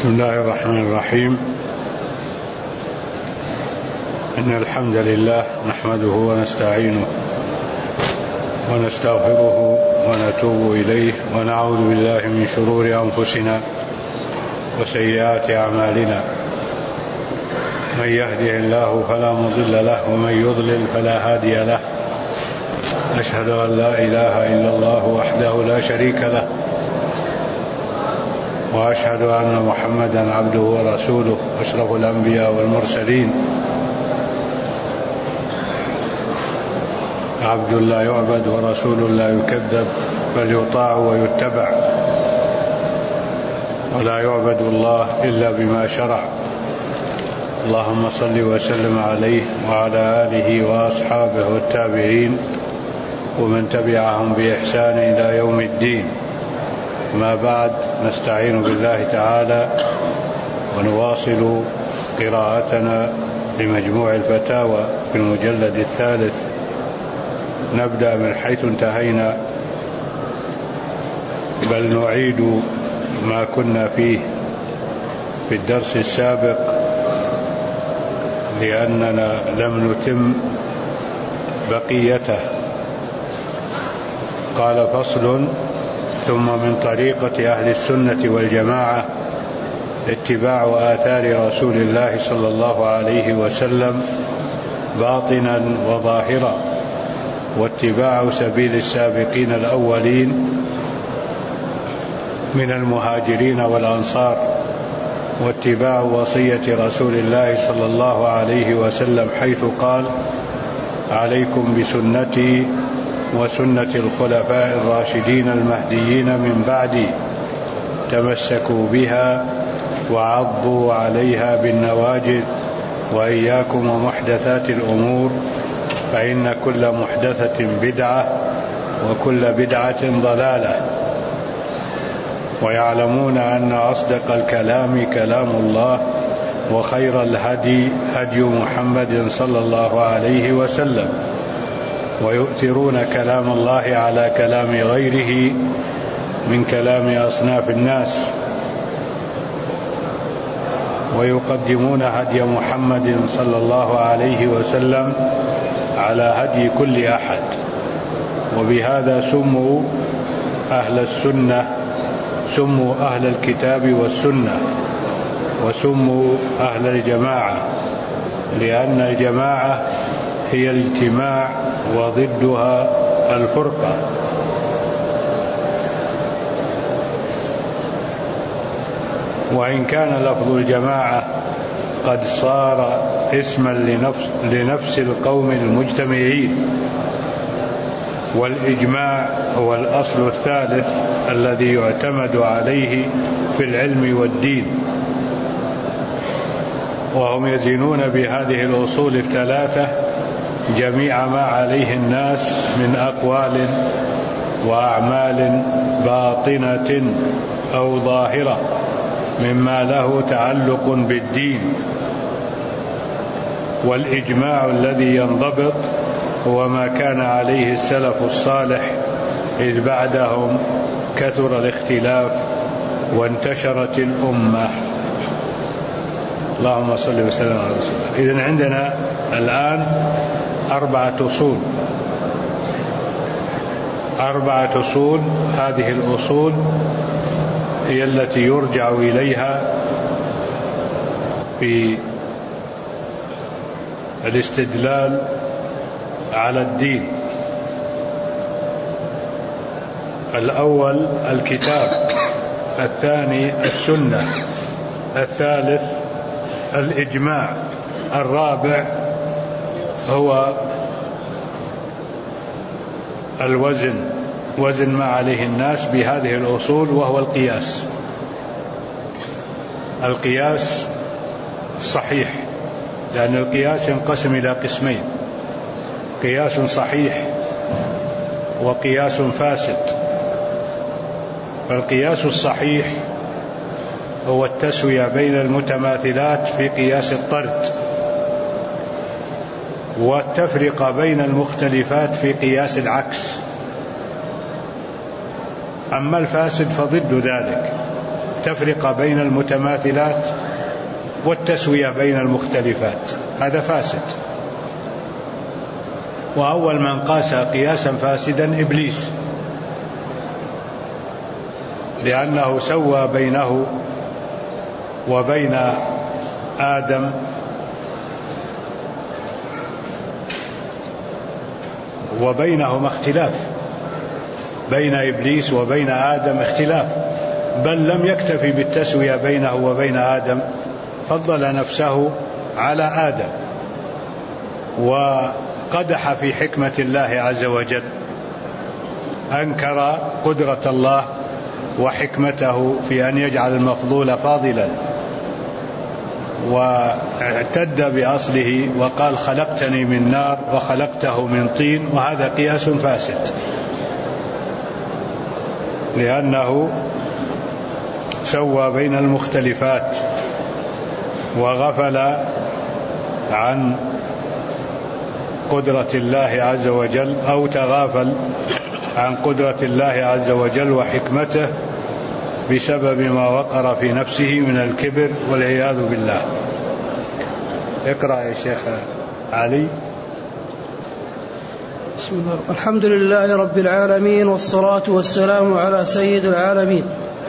بسم الله الرحمن الرحيم. إن الحمد لله نحمده ونستعينه ونستغفره ونتوب إليه ونعوذ بالله من شرور أنفسنا وسيئات أعمالنا. من يهده الله فلا مضل له ومن يضلل فلا هادي له. أشهد أن لا إله إلا الله وحده لا شريك له، وأشهد أن محمدا عبده ورسوله أشرف الأنبياء والمرسلين، عبد لا يعبد ورسول لا يكذب، بل يطاع ويتبع، ولا يعبد الله إلا بما شرع. اللهم صل وسلم عليه وعلى آله وأصحابه والتابعين ومن تبعهم بإحسان إلى يوم الدين. ما بعد، نستعين بالله تعالى ونواصل قراءتنا لمجموع الفتاوى في المجلد الثالث. نبدأ من حيث انتهينا، بل نعيد ما كنا فيه في الدرس السابق لأننا لم نتم بقيته. قال: فصل: ثم من طريقة أهل السنة والجماعة اتباع آثار رسول الله صلى الله عليه وسلم باطنا وظاهرا، واتباع سبيل السابقين الأولين من المهاجرين والأنصار، واتباع وصية رسول الله صلى الله عليه وسلم حيث قال: عليكم بسنتي وسنة الخلفاء الراشدين المهديين من بعدي، تمسكوا بها وعضوا عليها بالنواجذ، وإياكم ومحدثات الأمور، فإن كل محدثة بدعة وكل بدعة ضلالة. ويعلمون أن أصدق الكلام كلام الله، وخير الهدي هدي محمد صلى الله عليه وسلم، ويؤثرون كلام الله على كلام غيره من كلام أصناف الناس، ويقدمون هدي محمد صلى الله عليه وسلم على هدي كل أحد. وبهذا سموا أهل السنة، سموا أهل الكتاب والسنة، وسموا أهل الجماعة، لأن الجماعة هي الاجتماع وضدها الفرقة. وإن كان لفظ الجماعة قد صار اسما لنفس القوم المجتمعين، والإجماع هو الأصل الثالث الذي يعتمد عليه في العلم والدين، وهم يزنون بهذه الأصول الثلاثة جميع ما عليه الناس من أقوال وأعمال باطنة أو ظاهرة مما له تعلق بالدين. والإجماع الذي ينضبط هو ما كان عليه السلف الصالح، إذ بعدهم كثر الاختلاف وانتشرت الأمة. اللهم صل وسلم على رسول الله. إذن عندنا الآن 4 أصول، 4 أصول. هذه الأصول هي التي يرجع إليها في الاستدلال على الدين. الأول الكتاب، الثاني السنة، الثالث الإجماع، الرابع هو الوزن، وزن ما عليه الناس بهذه الأصول، وهو القياس. القياس الصحيح، لأن القياس ينقسم إلى قسمين: قياس صحيح وقياس فاسد. فالقياس الصحيح هو التسوية بين المتماثلات في قياس الطرد، والتفرقة بين المختلفات في قياس العكس. أما الفاسد فضد ذلك، التفرقة بين المتماثلات والتسوية بين المختلفات، هذا فاسد. وأول من قاس قياسا فاسدا إبليس، لأنه سوى بينه وبين آدم وبينهما اختلاف، بين إبليس وبين آدم اختلاف، بل لم يكتفي بالتسوية بينه وبين آدم، فضل نفسه على آدم، وقدح في حكمة الله عز وجل، أنكر قدرة الله وحكمته في أن يجعل المفضول فاضلا، واعتد بأصله وقال خلقتني من نار وخلقته من طين، وهذا قياس فاسد، لأنه سوى بين المختلفات وغفل عن قدرة الله عز وجل، أو تغافل عن قدرة الله عز وجل وحكمته بسبب ما وقر في نفسه من الكبر والعياذ بالله. اقرأ يا شيخ علي. بسم الله. الحمد لله رب العالمين، والصلاة والسلام على سيد العالمين.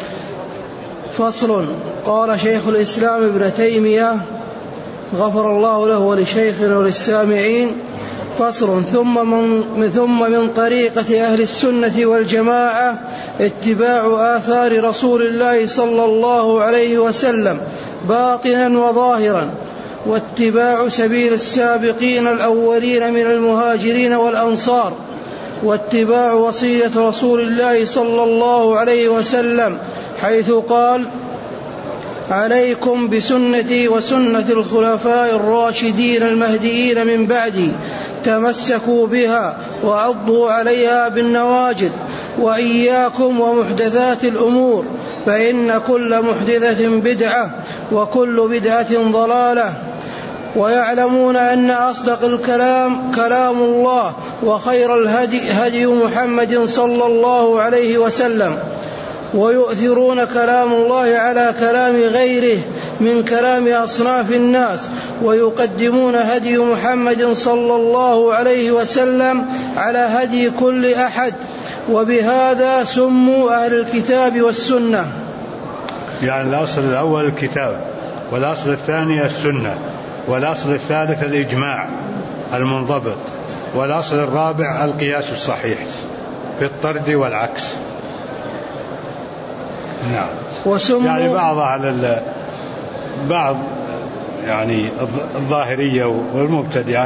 فصل. قال شيخ الإسلام ابن تيمية غفر الله له ولشيخنا وللسامعين: فصل. ثم من طريقة أهل السنة والجماعة اتباع آثار رسول الله صلى الله عليه وسلم باطنا وظاهرا، واتباع سبيل السابقين الأولين من المهاجرين والأنصار، واتباع وصية رسول الله صلى الله عليه وسلم حيث قال: عليكم بسنتي وسنة الخلفاء الراشدين المهديين من بعدي، تمسكوا بها وعضوا عليها بالنواجذ، وإياكم ومحدثات الأمور، فإن كل محدثة بدعة وكل بدعة ضلالة. ويعلمون أن أصدق الكلام كلام الله، وخير الهدي هدي محمد صلى الله عليه وسلم، ويؤثرون كلام الله على كلام غيره من كلام أصناف الناس، ويقدمون هدي محمد صلى الله عليه وسلم على هدي كل أحد، وبهذا سموا أهل الكتاب والسنة. يعني الأصل الأول الكتاب، والأصل الثاني السنة، والأصل الثالث الإجماع المنضبط، والأصل الرابع القياس الصحيح في الطرد والعكس. نعم. يعني بعض يعني الظاهرية والمبتدعة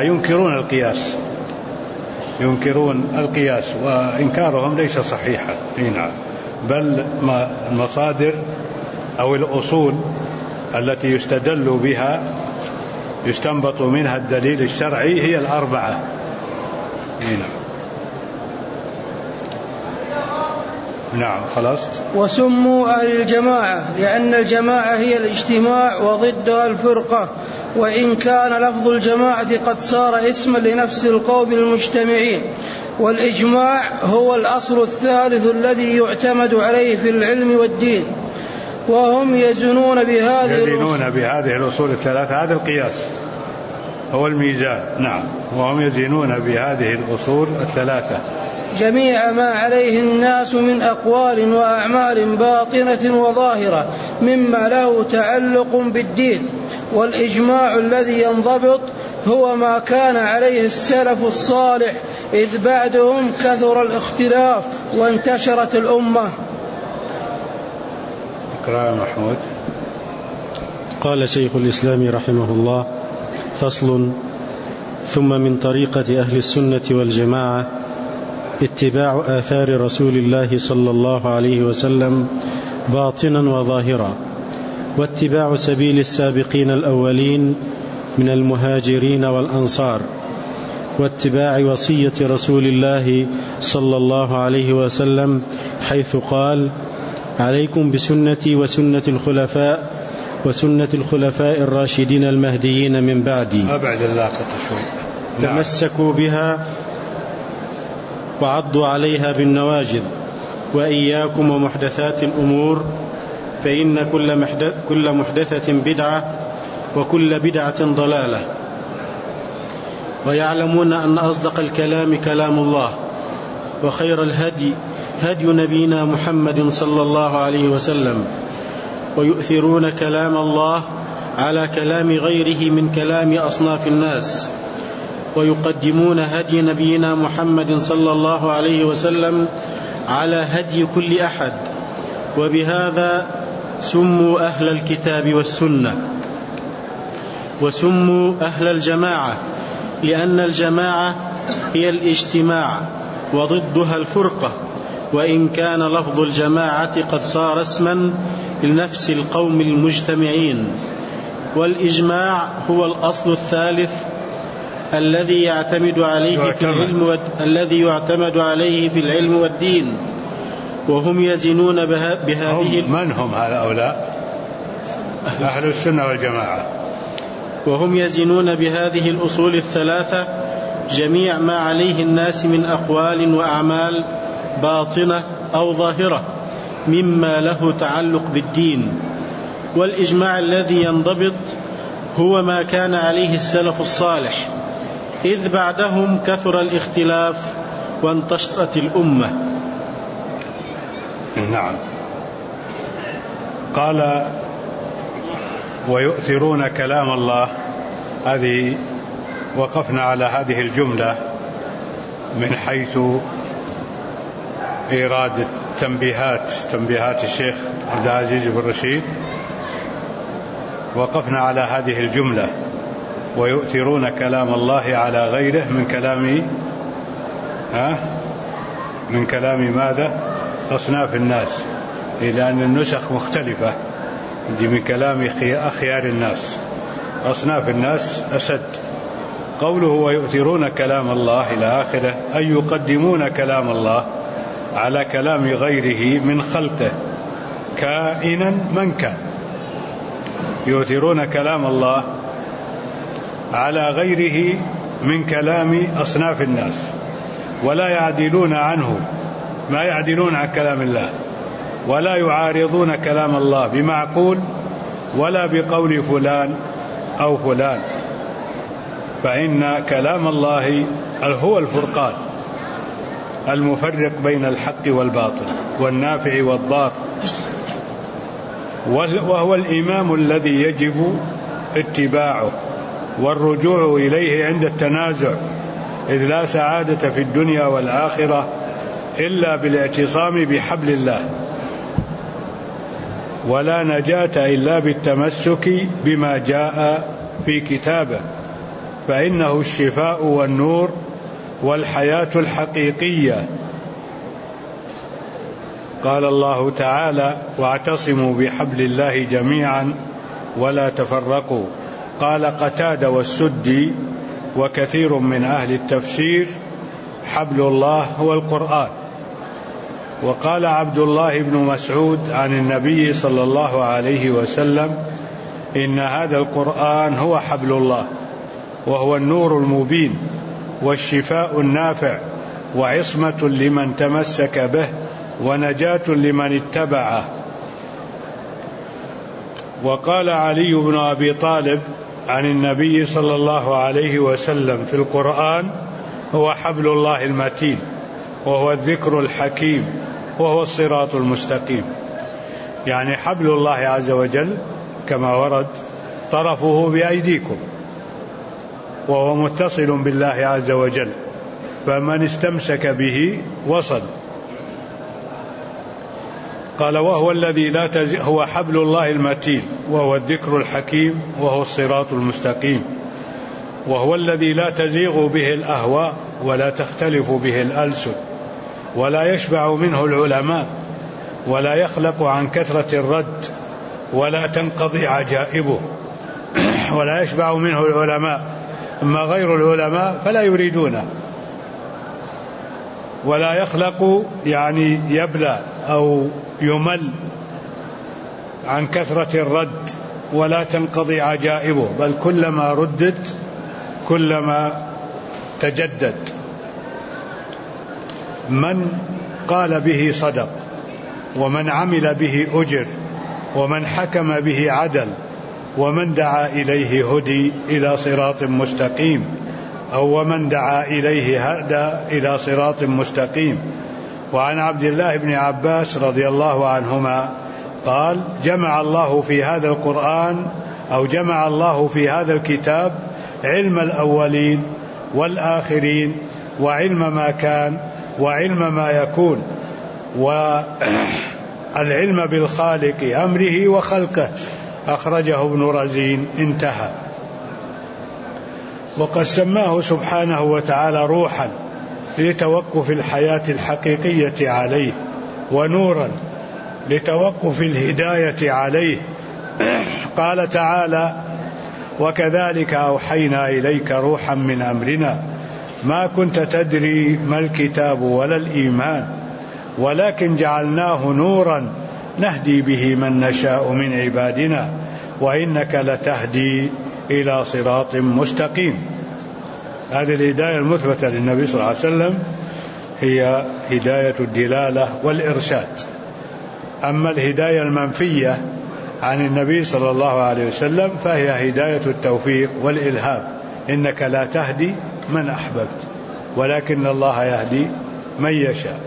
ينكرون القياس، وإنكارهم ليس صحيحا. نعم. بل المصادر أو الأصول التي يستدل بها يستنبط منها الدليل الشرعي هي الأربعة. نعم. خلصت. وسموا أهل الجماعة لأن الجماعة هي الاجتماع وضدها الفرقة، وإن كان لفظ الجماعة قد صار اسما لنفس القوم المجتمعين. والإجماع هو الأصل الثالث الذي يعتمد عليه في العلم والدين، وهم يزنون بهذه الأصول الثلاثة. هذا القياس هو الميزان. نعم. وهم يزنون بهذه الأصول الثلاثة جميع ما عليه الناس من أقوال وأعمال باطنة وظاهرة مما له تعلق بالدين. والإجماع الذي ينضبط هو ما كان عليه السلف الصالح، إذ بعدهم كثر الاختلاف وانتشرت الأمة. اقرأ محمود. قال شيخ الإسلام رحمه الله: فصل. ثم من طريقة أهل السنة والجماعة اتباع آثار رسول الله صلى الله عليه وسلم باطنا وظاهرا، واتباع سبيل السابقين الأولين من المهاجرين والأنصار، واتباع وصية رسول الله صلى الله عليه وسلم حيث قال: عليكم بسنتي وسنة الخلفاء الراشدين المهديين من بعدي، تمسكوا بها وعضوا عليها بالنواجذ، وإياكم ومحدثات الأمور، فإن كل محدثة بدعة وكل بدعة ضلالة. ويعلمون أن أصدق الكلام كلام الله، وخير الهدي هدي نبينا محمد صلى الله عليه وسلم، ويؤثرون كلام الله على كلام غيره من كلام أصناف الناس، ويقدمون هدي نبينا محمد صلى الله عليه وسلم على هدي كل أحد، وبهذا سموا أهل الكتاب والسنة. وسموا أهل الجماعة لأن الجماعة هي الاجتماع وضدها الفرقة، وإن كان لفظ الجماعة قد صار اسما لنفس القوم المجتمعين. والإجماع هو الأصل الثالث الذي يعتمد عليه في العلم والدين. وهم يزنون بهذه من هم هؤلاء؟ أهل السنة والجماعة. وهم يزنون بهذه الأصول الثلاثة جميع ما عليه الناس من أقوال وأعمال باطنة أو ظاهرة مما له تعلق بالدين. والإجماع الذي ينضبط هو ما كان عليه السلف الصالح، إذ بعدهم كثر الاختلاف وانتشرت الأمة. نعم. قال ويؤثرون كلام الله، هذه وقفنا على هذه الجملة من حيث إيراد تنبيهات الشيخ عبد العزيز بن رشيد. وقفنا على هذه الجملة ويؤثرون كلام الله على غيره من كلام ماذا؟ أصناف الناس، لأن النسخ مختلفة. دي من كلام أخيار الناس، أصناف الناس أسد. قوله ويؤثرون كلام الله إلى آخره، أي يقدمون كلام الله على كلام غيره من خلقه كائنا من كان. يؤثرون كلام الله على غيره من كلام أصناف الناس، ولا يعدلون عنه، ما يعدلون عن كلام الله، ولا يعارضون كلام الله بمعقول ولا بقول فلان أو فلان. فإن كلام الله هو الفرقان المفرق بين الحق والباطل والنافع والضار، وهو الإمام الذي يجب اتباعه والرجوع إليه عند التنازع، إذ لا سعادة في الدنيا والآخرة إلا بالاعتصام بحبل الله، ولا نجاة إلا بالتمسك بما جاء في كتابه، فإنه الشفاء والنور والحياة الحقيقية. قال الله تعالى واعتصموا بحبل الله جميعا ولا تفرقوا. قال قتادة والسدي وكثير من أهل التفسير حبل الله هو القرآن. وقال عبد الله بن مسعود عن النبي صلى الله عليه وسلم إن هذا القرآن هو حبل الله، وهو النور المبين والشفاء النافع، وعصمة لمن تمسك به، ونجاة لمن اتبعه. وقال علي بن أبي طالب عن النبي صلى الله عليه وسلم في القرآن هو حبل الله المتين، وهو الذكر الحكيم، وهو الصراط المستقيم. يعني حبل الله عز وجل كما ورد طرفه بأيديكم، وهو متصل بالله عز وجل، فمن استمسك به وصل. قال وهو الذي لا هو حبل الله المتين، وهو الذكر الحكيم، وهو الصراط المستقيم، وهو الذي لا تزيغ به الأهواء ولا تختلف به الألسن، ولا يشبع منه العلماء، ولا يخلق عن كثرة الرد، ولا تنقضي عجائبه. ولا يشبع منه العلماء، أما غير العلماء فلا يريدونه. ولا يخلق يعني يبلى أو يمل عن كثرة الرد، ولا تنقضي عجائبه، بل كلما ردت كلما تجدد. من قال به صدق، ومن عمل به أجر، ومن حكم به عدل، ومن دعا إليه هدي إلى صراط مستقيم، أو ومن دعا إليه هدى إلى صراط مستقيم. وعن عبد الله بن عباس رضي الله عنهما قال: جمع الله في هذا القرآن، أو جمع الله في هذا الكتاب علم الأولين والآخرين، وعلم ما كان، وعلم ما يكون، والعلم بالخالق أمره وخلقه. أخرجه ابن رزين. انتهى. وقد سماه سبحانه وتعالى روحا لتوقف الحياة الحقيقية عليه، ونورا لتوقف الهداية عليه. قال تعالى: وكذلك أوحينا إليك روحا من أمرنا ما كنت تدري ما الكتاب ولا الإيمان ولكن جعلناه نورا نهدي به من نشاء من عبادنا وإنك لتهدي إلى صراط مستقيم. هذه الهداية المثبتة للنبي صلى الله عليه وسلم هي هداية الدلالة والإرشاد. أما الهداية المنفية عن النبي صلى الله عليه وسلم فهي هداية التوفيق والإلهام. إنك لا تهدي من أحببت ولكن الله يهدي من يشاء.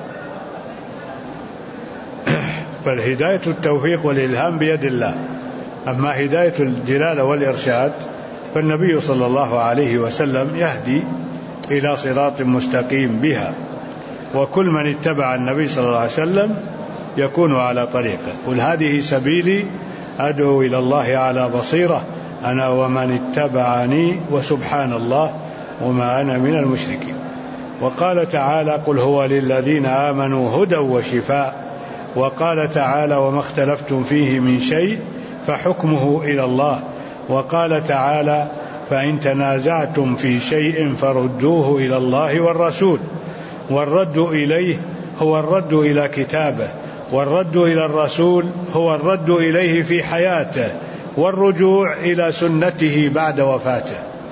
فالهداية التوفيق والإلهام بيد الله. أما هداية الدلالة والإرشاد فالنبي صلى الله عليه وسلم يهدي إلى صراط مستقيم بها، وكل من اتبع النبي صلى الله عليه وسلم يكون على طريقه. قل هذه سبيلي أدعو إلى الله على بصيرة أنا ومن اتبعني وسبحان الله وما أنا من المشركين. وقال تعالى: قل هو للذين آمنوا هدى وشفاء. وقال تعالى: وما اختلفتم فيه من شيء فحكمه إلى الله. وقال تعالى: فإن تنازعتم في شيء فردوه إلى الله والرسول. والرد إليه هو الرد إلى كتابه، والرد إلى الرسول هو الرد إليه في حياته، والرجوع إلى سنته بعد وفاته.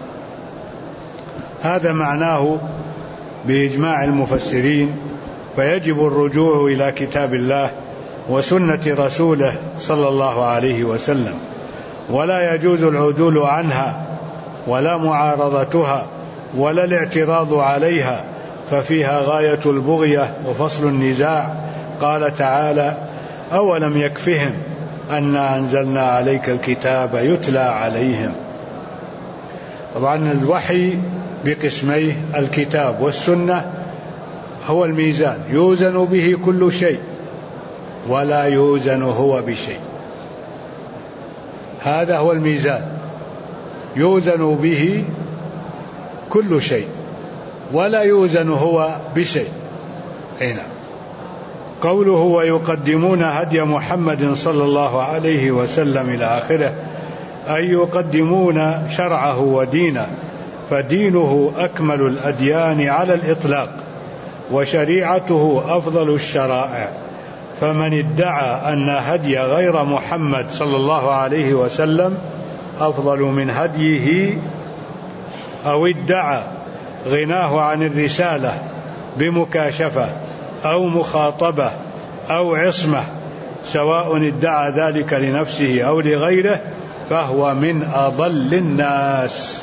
هذا معناه بإجماع المفسرين. فيجب الرجوع إلى كتاب الله وسنة رسوله صلى الله عليه وسلم، ولا يجوز العدول عنها ولا معارضتها ولا الاعتراض عليها، ففيها غاية البغية وفصل النزاع. قال تعالى: أولم يكفهم أنا أنزلنا عليك الكتاب يتلى عليهم. طبعا الوحي بقسميه: الكتاب والسنة هو الميزان يوزن به كل شيء ولا يوزن هو بشيء. هذا هو الميزان يوزن به كل شيء ولا يوزن هو بشيء. هنا قوله: ويقدمون هدي محمد صلى الله عليه وسلم إلى آخره، أي يقدمون شرعه ودينه، فدينه أكمل الأديان على الإطلاق وشريعته أفضل الشرائع. فمن ادعى أن هدي غير محمد صلى الله عليه وسلم أفضل من هديه، أو ادعى غناه عن الرسالة بمكاشفة أو مخاطبة أو عصمة، سواء ادعى ذلك لنفسه أو لغيره، فهو من أضل الناس.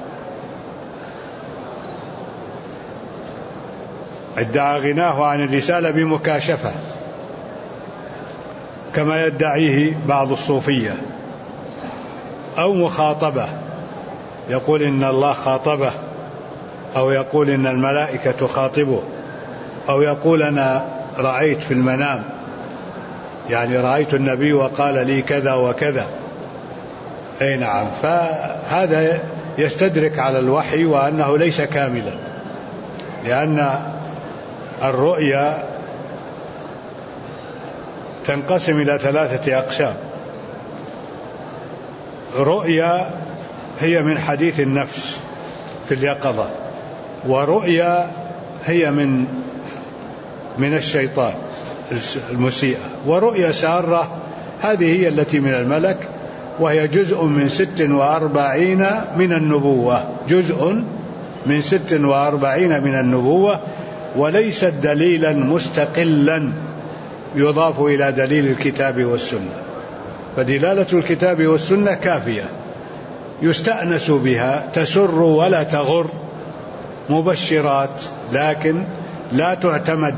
ادعى غناه عن الرسالة بمكاشفة كما يدعيه بعض الصوفية، أو مخاطبة، يقول إن الله خاطبه، أو يقول إن الملائكة تخاطبه، أو يقول أنا رأيت في المنام، يعني رأيت النبي وقال لي كذا وكذا. أي نعم. فهذا يستدرك على الوحي وأنه ليس كاملا، لأن الرؤيا تنقسم إلى 3 أقسام. رؤيا هي من حديث النفس في اليقظة، ورؤيا هي من الشيطان المسيئة، ورؤيا سارة هذه هي التي من الملك، وهي جزء من 46 من النبوة، جزء من 46 من النبوة، وليست دليلا مستقلا يضاف إلى دليل الكتاب والسنة. فدلالة الكتاب والسنة كافية يستأنس بها، تسر ولا تغر، مبشرات، لكن لا تعتمد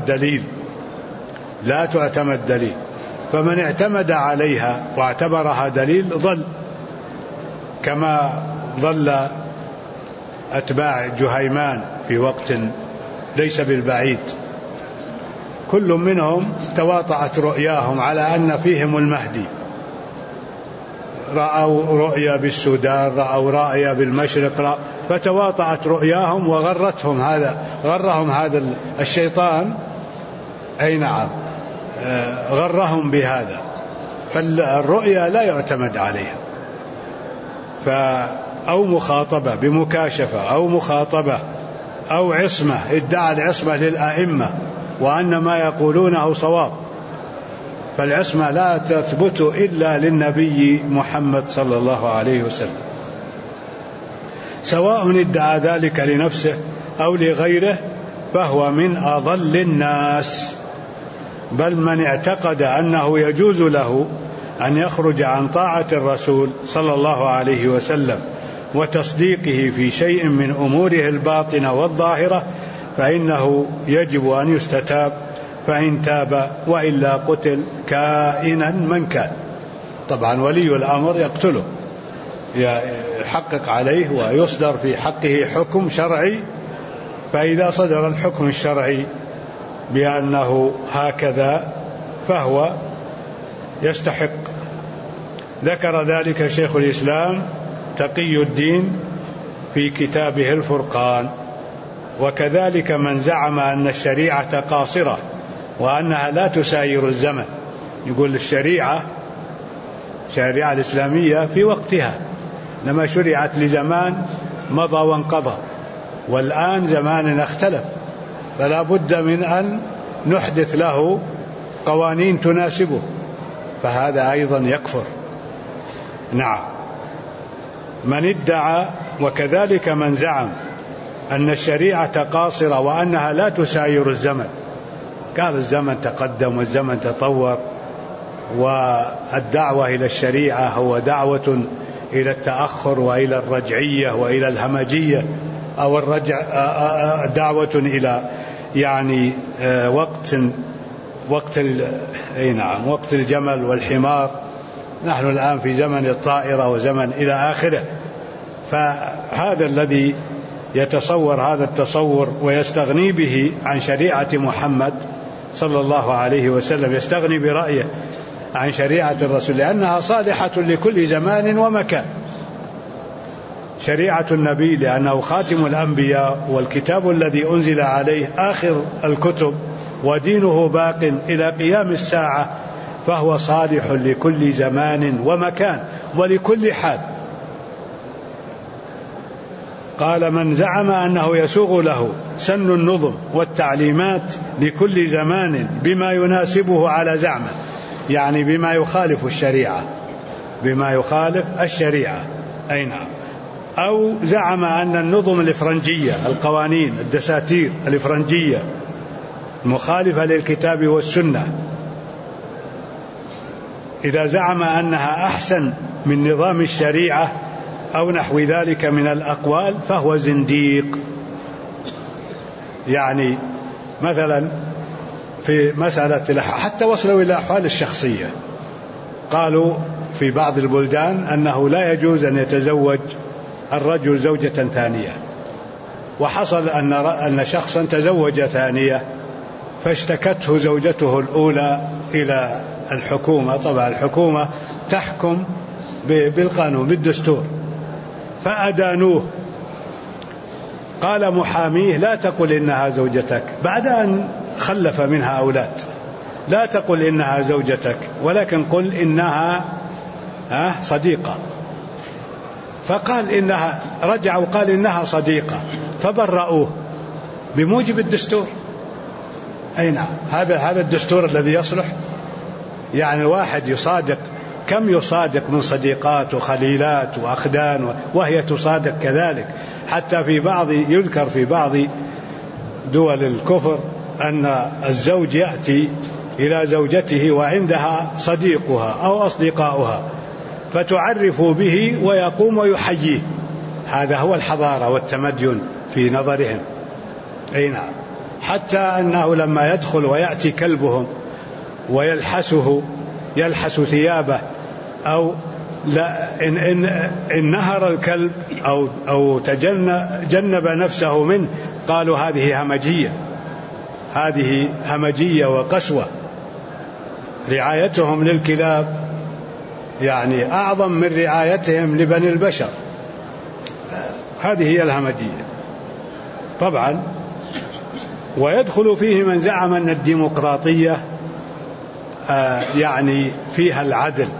دليل. فمن اعتمد عليها واعتبرها دليل ضل، كما ضل أتباع جهيمان في وقت ليس بالبعيد. كل منهم تواطأت رؤياهم على أن فيهم المهدي، رأوا رؤيا بالسودان، رأوا رؤيا بالمشرق، فتواطأت رؤياهم غرهم هذا الشيطان، أي نعم، غرهم بهذا. فالرؤيا لا يعتمد عليها، أو مخاطبة بمكاشفة، أو مخاطبة، أو عصمة، ادعى العصمة للأئمة وأن ما يقولونه صواب، فالعصمة لا تثبت إلا للنبي محمد صلى الله عليه وسلم، سواء ادعى ذلك لنفسه أو لغيره، فهو من أضل الناس. بل من اعتقد أنه يجوز له أن يخرج عن طاعة الرسول صلى الله عليه وسلم وتصديقه في شيء من أموره الباطنة والظاهرة، فإنه يجب أن يستتاب، فإن تاب وإلا قتل كائنا من كان. طبعا ولي الأمر يقتله، يحقق عليه ويصدر في حقه حكم شرعي، فإذا صدر الحكم الشرعي بأنه هكذا فهو يستحق. ذكر ذلك شيخ الإسلام تقي الدين في كتابه الفرقان. وكذلك من زعم أن الشريعة قاصرة وأنها لا تساير الزمن، يقول الشريعة الإسلامية في وقتها، لما شرعت لزمان مضى وانقضى، والآن زماننا اختلف، فلا بد من أن نحدث له قوانين تناسبه، فهذا أيضا يكفر. نعم، من ادعى وكذلك من زعم أن الشريعة قاصرة وأنها لا تساير الزمن، قال الزمن تقدم والزمن تطور، والدعوة إلى الشريعة هو دعوة إلى التأخر وإلى الرجعية وإلى الهمجية، أو دعوة إلى يعني وقت الجمل والحمار. نحن الآن في زمن الطائرة وزمن إلى آخره. فهذا الذي يتصور هذا التصور ويستغني به عن شريعة محمد صلى الله عليه وسلم، يستغني برأيه عن شريعة الرسول، لأنها صالحة لكل زمان ومكان. شريعة النبي لأنه خاتم الأنبياء، والكتاب الذي أنزل عليه آخر الكتب، ودينه باق إلى قيام الساعة، فهو صالح لكل زمان ومكان ولكل حال. قال من زعم أنه يسوغ له سن النظم والتعليمات لكل زمان بما يناسبه على زعمه، يعني بما يخالف الشريعة، أي نعم. أو زعم أن النظم الإفرنجية، القوانين الدساتير الإفرنجية مخالفة للكتاب والسنة، إذا زعم أنها أحسن من نظام الشريعة أو نحو ذلك من الأقوال فهو زنديق. يعني مثلا في مسألة حتى وصلوا إلى أحوال الشخصية، قالوا في بعض البلدان أنه لا يجوز أن يتزوج الرجل زوجة ثانية، وحصل أن شخصا تزوج ثانية فاشتكته زوجته الأولى إلى الحكومة. طبعا الحكومة تحكم بالقانون بالدستور، فأدانوه. قال محاميه لا تقل إنها زوجتك بعد أن خلف منها أولاد، لا تقل إنها زوجتك، ولكن قل إنها صديقة. فقال إنها، رجع وقال إنها صديقة، فبرؤوه بموجب الدستور. أي نعم، هذا الدستور الذي يصلح. يعني واحد يصادق، كم يصادق من صديقات وخليلات وأخدان، وهي تصادق كذلك. حتى يذكر في بعض دول الكفر أن الزوج يأتي إلى زوجته وعندها صديقها أو أصدقاؤها فتعرف به ويقوم ويحييه. هذا هو الحضارة والتمدن في نظرهم. أي نعم. حتى أنه لما يدخل ويأتي كلبهم ويلحسه، يلحس ثيابه، أو لا إن نهر الكلب أو جنب نفسه منه، قالوا هذه همجية، هذه همجية وقسوة. رعايتهم للكلاب يعني أعظم من رعايتهم لبني البشر. هذه هي الهمجية طبعا. ويدخل فيه من زعم أن الديمقراطية يعني فيها العدل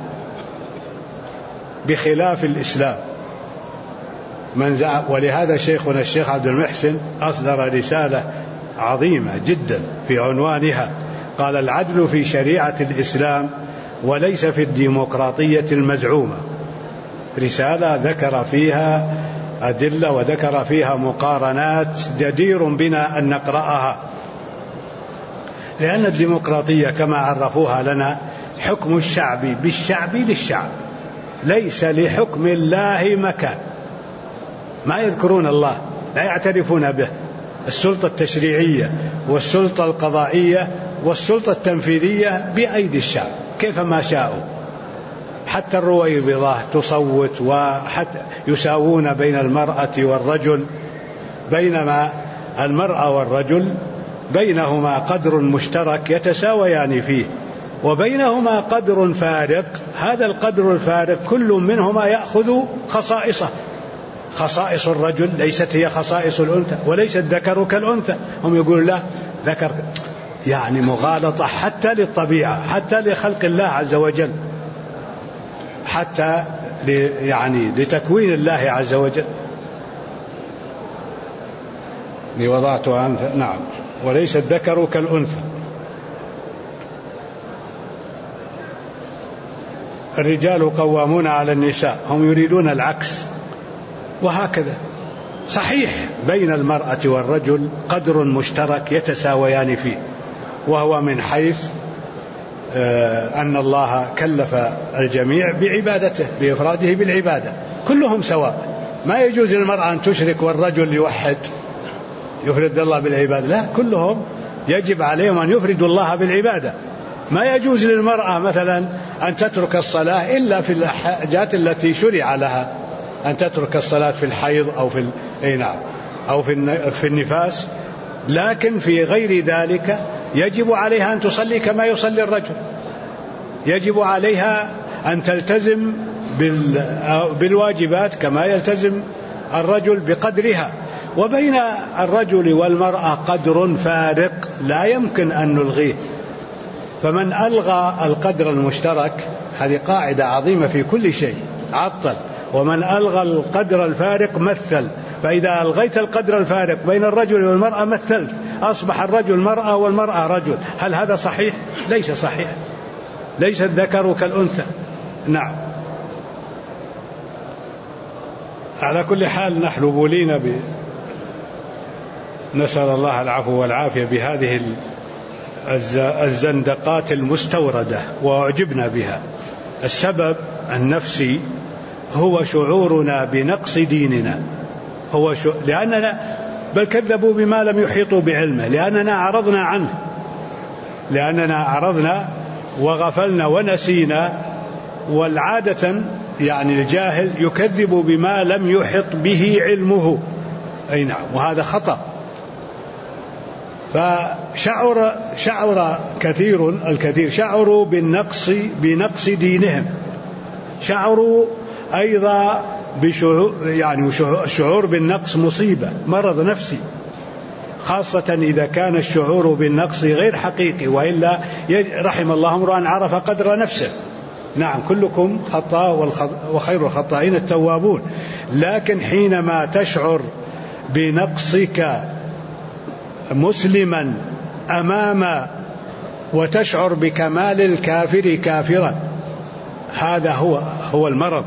بخلاف الإسلام. من زعم، ولهذا شيخنا الشيخ عبد المحسن أصدر رسالة عظيمة جدا في عنوانها، قال: العدل في شريعة الإسلام وليس في الديمقراطية المزعومة. رسالة ذكر فيها أدلة وذكر فيها مقارنات جدير بنا أن نقرأها، لأن الديمقراطية كما عرفوها لنا حكم الشعب بالشعب للشعب، ليس لحكم الله مكان. ما يذكرون الله، لا يعترفون به. السلطة التشريعية والسلطة القضائية والسلطة التنفيذية بأيدي الشعب كيفما شاءوا. حتى الرويبضة تصوت، وحتى يساوون بين المرأة والرجل، بينما المرأة والرجل بينهما قدر مشترك يتساويان فيه، وبينهما قدر فارق. هذا القدر الفارق كل منهما يأخذ خصائصه. خصائص الرجل ليست هي خصائص الأنثى، وليس الذكر كالأنثى. هم يقولون لا، ذكر يعني مغالطة حتى للطبيعة، حتى لخلق الله عز وجل، حتى يعني لتكوين الله عز وجل. وضعتها أنثى، نعم، وليس الذكر كالأنثى. الرجال قوامون على النساء، هم يريدون العكس، وهكذا. صحيح بين المرأة والرجل قدر مشترك يتساويان فيه، وهو من حيث أن الله كلف الجميع بعبادته، بإفراده بالعبادة، كلهم سواء. ما يجوز للمرأة أن تشرك والرجل يوحد، يفرد الله بالعبادة، لا، كلهم يجب عليهم أن يفردوا الله بالعبادة. ما يجوز للمرأة مثلا أن تترك الصلاة إلا في الحاجات التي شرع لها، أن تترك الصلاة في الحيض أو في النفاس، لكن في غير ذلك يجب عليها أن تصلي كما يصلي الرجل. يجب عليها أن تلتزم بالواجبات كما يلتزم الرجل بقدرها. وبين الرجل والمرأة قدر فارق لا يمكن أن نلغيه. فمن ألغى القدر المشترك، هذه قاعدة عظيمة في كل شيء، عطل. ومن ألغى القدر الفارق مثل. فإذا ألغيت القدر الفارق بين الرجل والمرأة مثلت، أصبح الرجل مرأة والمرأة رجل. هل هذا صحيح؟ ليس صحيح. ليس الذكر كالأنثى. نعم. على كل حال نحن بولينا نسأل الله العفو والعافية بهذه الزندقات المستوردة، وأعجبنا بها. السبب النفسي هو شعورنا بنقص ديننا، لأننا بل كذبوا بما لم يحيطوا بعلمه، لأننا عرضنا وغفلنا ونسينا. والعادة يعني الجاهل يكذب بما لم يحط به علمه. أي نعم، وهذا خطأ. فشعر الكثير شعروا بنقص دينهم، شعروا أيضا الشعور بالنقص مصيبة، مرض نفسي، خاصة إذا كان الشعور بالنقص غير حقيقي، وإلا رحم الله امرأ عرف قدر نفسه. نعم، كلكم خطاء وخير الخطائين التوابون. لكن حينما تشعر بنقصك مسلما أمام وتشعر بكمال الكافر كافرا، هذا هو المرض.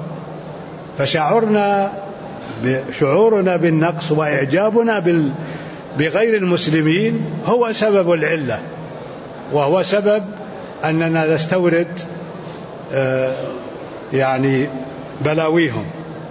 فشعورنا بالنقص وإعجابنا بغير المسلمين هو سبب العلة، وهو سبب أننا نستورد يعني بلاويهم.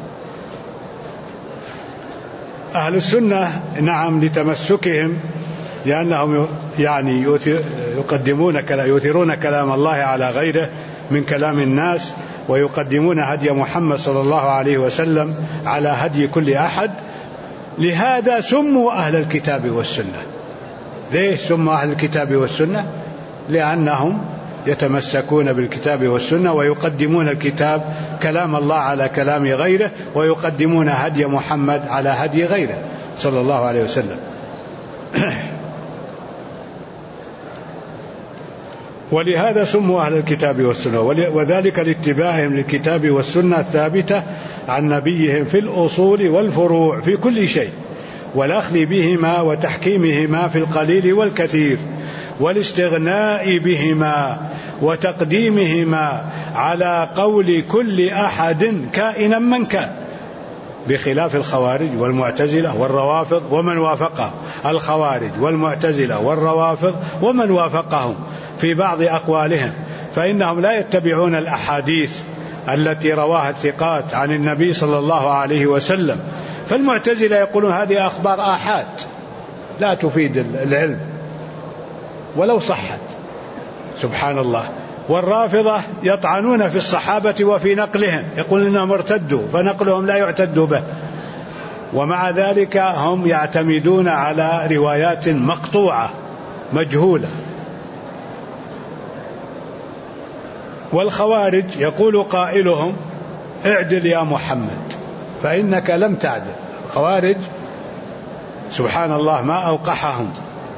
أهل السنة نعم لتمسكهم، لأنهم يعني يؤثرون كلام الله على غيره من كلام الناس، ويقدمون هدي محمد صلى الله عليه وسلم على هدي كل أحد. لهذا سموا أهل الكتاب والسنة. ليش سموا أهل الكتاب والسنة؟ لأنهم يتمسكون بالكتاب والسنة، ويقدمون الكتاب كلام الله على كلام غيره، ويقدمون هدي محمد على هدي غيره صلى الله عليه وسلم. ولهذا سموا أهل الكتاب والسنة، وذلك لاتباعهم للكتاب والسنة الثابتة عن نبيهم في الأصول والفروع في كل شيء، والأخذ بهما وتحكيمهما في القليل والكثير، والاستغناء بهما وتقديمهما على قول كل أحد كائنا من كان، بخلاف الخوارج والمعتزلة والروافض ومن وافقهم. الخوارج والمعتزلة والروافض ومن وافقهم في بعض أقوالهم، فإنهم لا يتبعون الأحاديث التي رواها الثقات عن النبي صلى الله عليه وسلم. فالمعتزلة يقولون هذه أخبار آحاد لا تفيد العلم ولو صحت، سبحان الله. والرافضة يطعنون في الصحابة وفي نقلهم، يقولون إنهم ارتدوا فنقلهم لا يعتد به، ومع ذلك هم يعتمدون على روايات مقطوعة مجهولة. والخوارج يقول قائلهم اعدل يا محمد فإنك لم تعدل. الخوارج سبحان الله ما أوقحهم،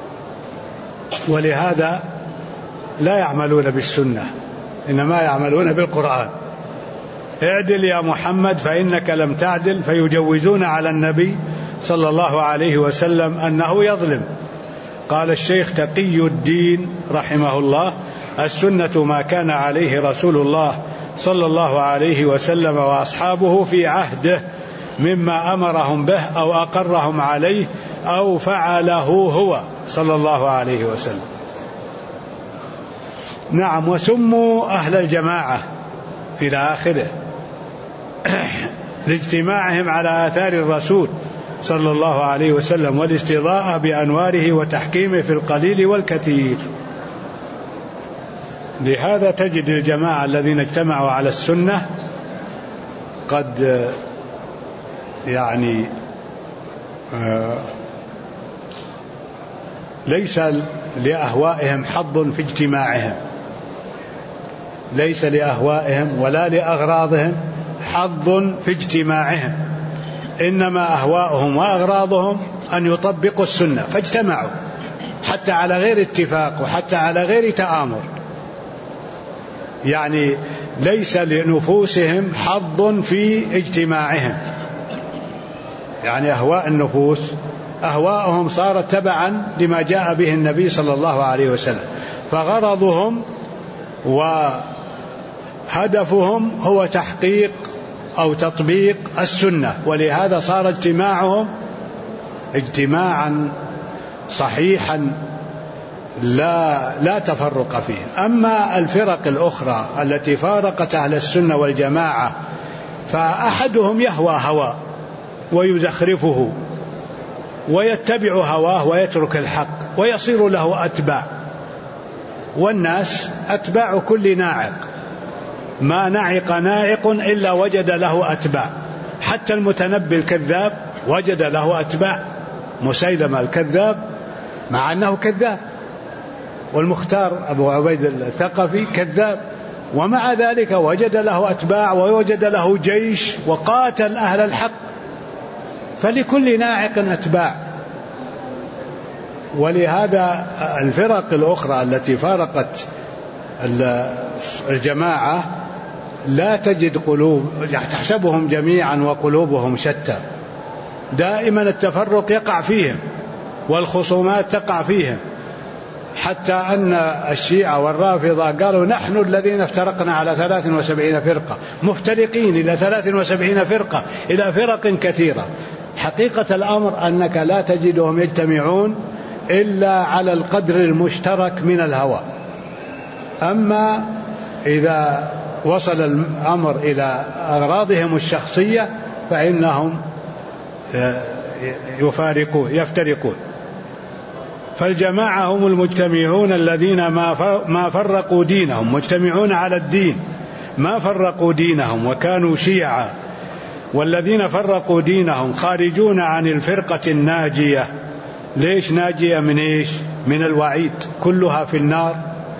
ولهذا لا يعملون بالسنة إنما يعملون بالقرآن. اعدل يا محمد فإنك لم تعدل، فيجوزون على النبي صلى الله عليه وسلم أنه يظلم. قال الشيخ تقي الدين رحمه الله السنة ما كان عليه رسول الله صلى الله عليه وسلم وأصحابه في عهده مما أمرهم به أو أقرهم عليه أو فعله هو صلى الله عليه وسلم. نعم. وسموا أهل الجماعة إلى آخره لاجتماعهم على آثار الرسول صلى الله عليه وسلم والاستضاءة بأنواره وتحكيمه في القليل والكثير. لهذا تجد الجماعة الذين اجتمعوا على السنة قد يعني ليس لأهوائهم حظ في اجتماعهم، ليس لأهوائهم ولا لأغراضهم حظ في اجتماعهم، إنما أهواؤهم وأغراضهم أن يطبقوا السنة، فاجتمعوا حتى على غير اتفاق وحتى على غير تآمر. يعني ليس لنفوسهم حظ في اجتماعهم، يعني أهواء النفوس أهواءهم صارت تبعا لما جاء به النبي صلى الله عليه وسلم، فغرضهم وهدفهم هو تحقيق أو تطبيق السنة، ولهذا صار اجتماعهم اجتماعا صحيحا لا تفرق فيه. أما الفرق الأخرى التي فارقت أهل السنة والجماعة فأحدهم يهوى هوى ويزخرفه ويتبع هواه ويترك الحق ويصير له أتباع، والناس أتباع كل ناعق، ما نعق ناعق إلا وجد له أتباع، حتى المتنبي الكذاب وجد له أتباع، مسيلمة الكذاب مع أنه كذاب، والمختار أبو عبيد الثقفي كذاب، ومع ذلك وجد له أتباع ووجد له جيش وقاتل أهل الحق. فلكل ناعق أتباع. ولهذا الفرق الأخرى التي فارقت الجماعة لا تجد قلوب، تحسبهم جميعا وقلوبهم شتى، دائما التفرق يقع فيهم والخصومات تقع فيهم، حتى أن الشيعة والرافضة قالوا نحن الذين افترقنا على 73 فرقة، مفترقين إلى 73 فرقة، إلى فرق كثيرة. حقيقة الأمر أنك لا تجدهم يجتمعون إلا على القدر المشترك من الهوى، أما إذا وصل الأمر إلى أغراضهم الشخصية فإنهم يفترقون. فالجماعة هم المجتمعون الذين ما فرقوا دينهم، مجتمعون على الدين ما فرقوا دينهم وكانوا شيعا. والذين فرقوا دينهم خارجون عن الفرقة الناجية. ليش ناجية؟ من إيش؟ من الوعيد، كلها في النار.